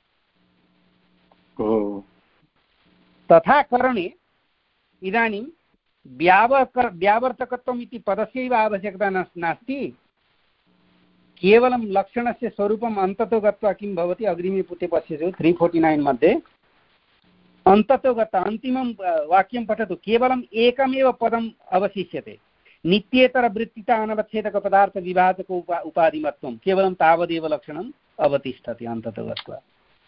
तथा करणे इदानीं व्यावर्क व्यावर्तकत्वम् इति पदस्यैव आवश्यकता नास्ति, केवलं लक्षणस्य स्वरूपम् अन्ततो गत्वा किं भवति, अग्रिमे पुटे पश्यतु त्री फोर्टि नैन् मध्ये अन्ततो गत्वा अन्तिमं वाक्यं पठतु, केवलम् एकमेव पदम् अवशिष्यते, नित्येतरवृत्तित अनवच्छेदकपदार्थविभाजक उपा उपाधिमत्वं, केवलं तावदेव लक्षणम् अवतिष्ठति अन्ततो गत्वा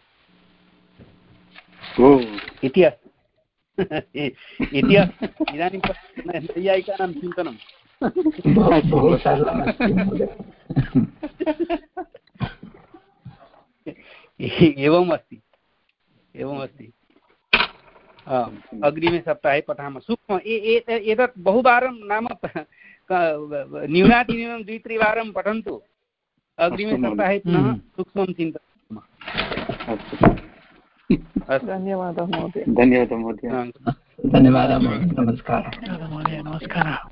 इति अस्ति इति अस्ति। इदानीं नैयायिकानां चिन्तनं एवम् अस्ति एवमस्ति अग्रिमे सप्ताहे पठामः। सूक्ष्म एतत् बहुवारं नाम न्यूनातिन्यूनं द्वित्रिवारं पठन्तु, अग्रिमे सप्ताहे पुनः सूक्ष्मं चिन्तयामः। धन्यवादः महोदय। धन्यवादः महोदय। धन्यवादः, नमस्कारः। नमस्कारः।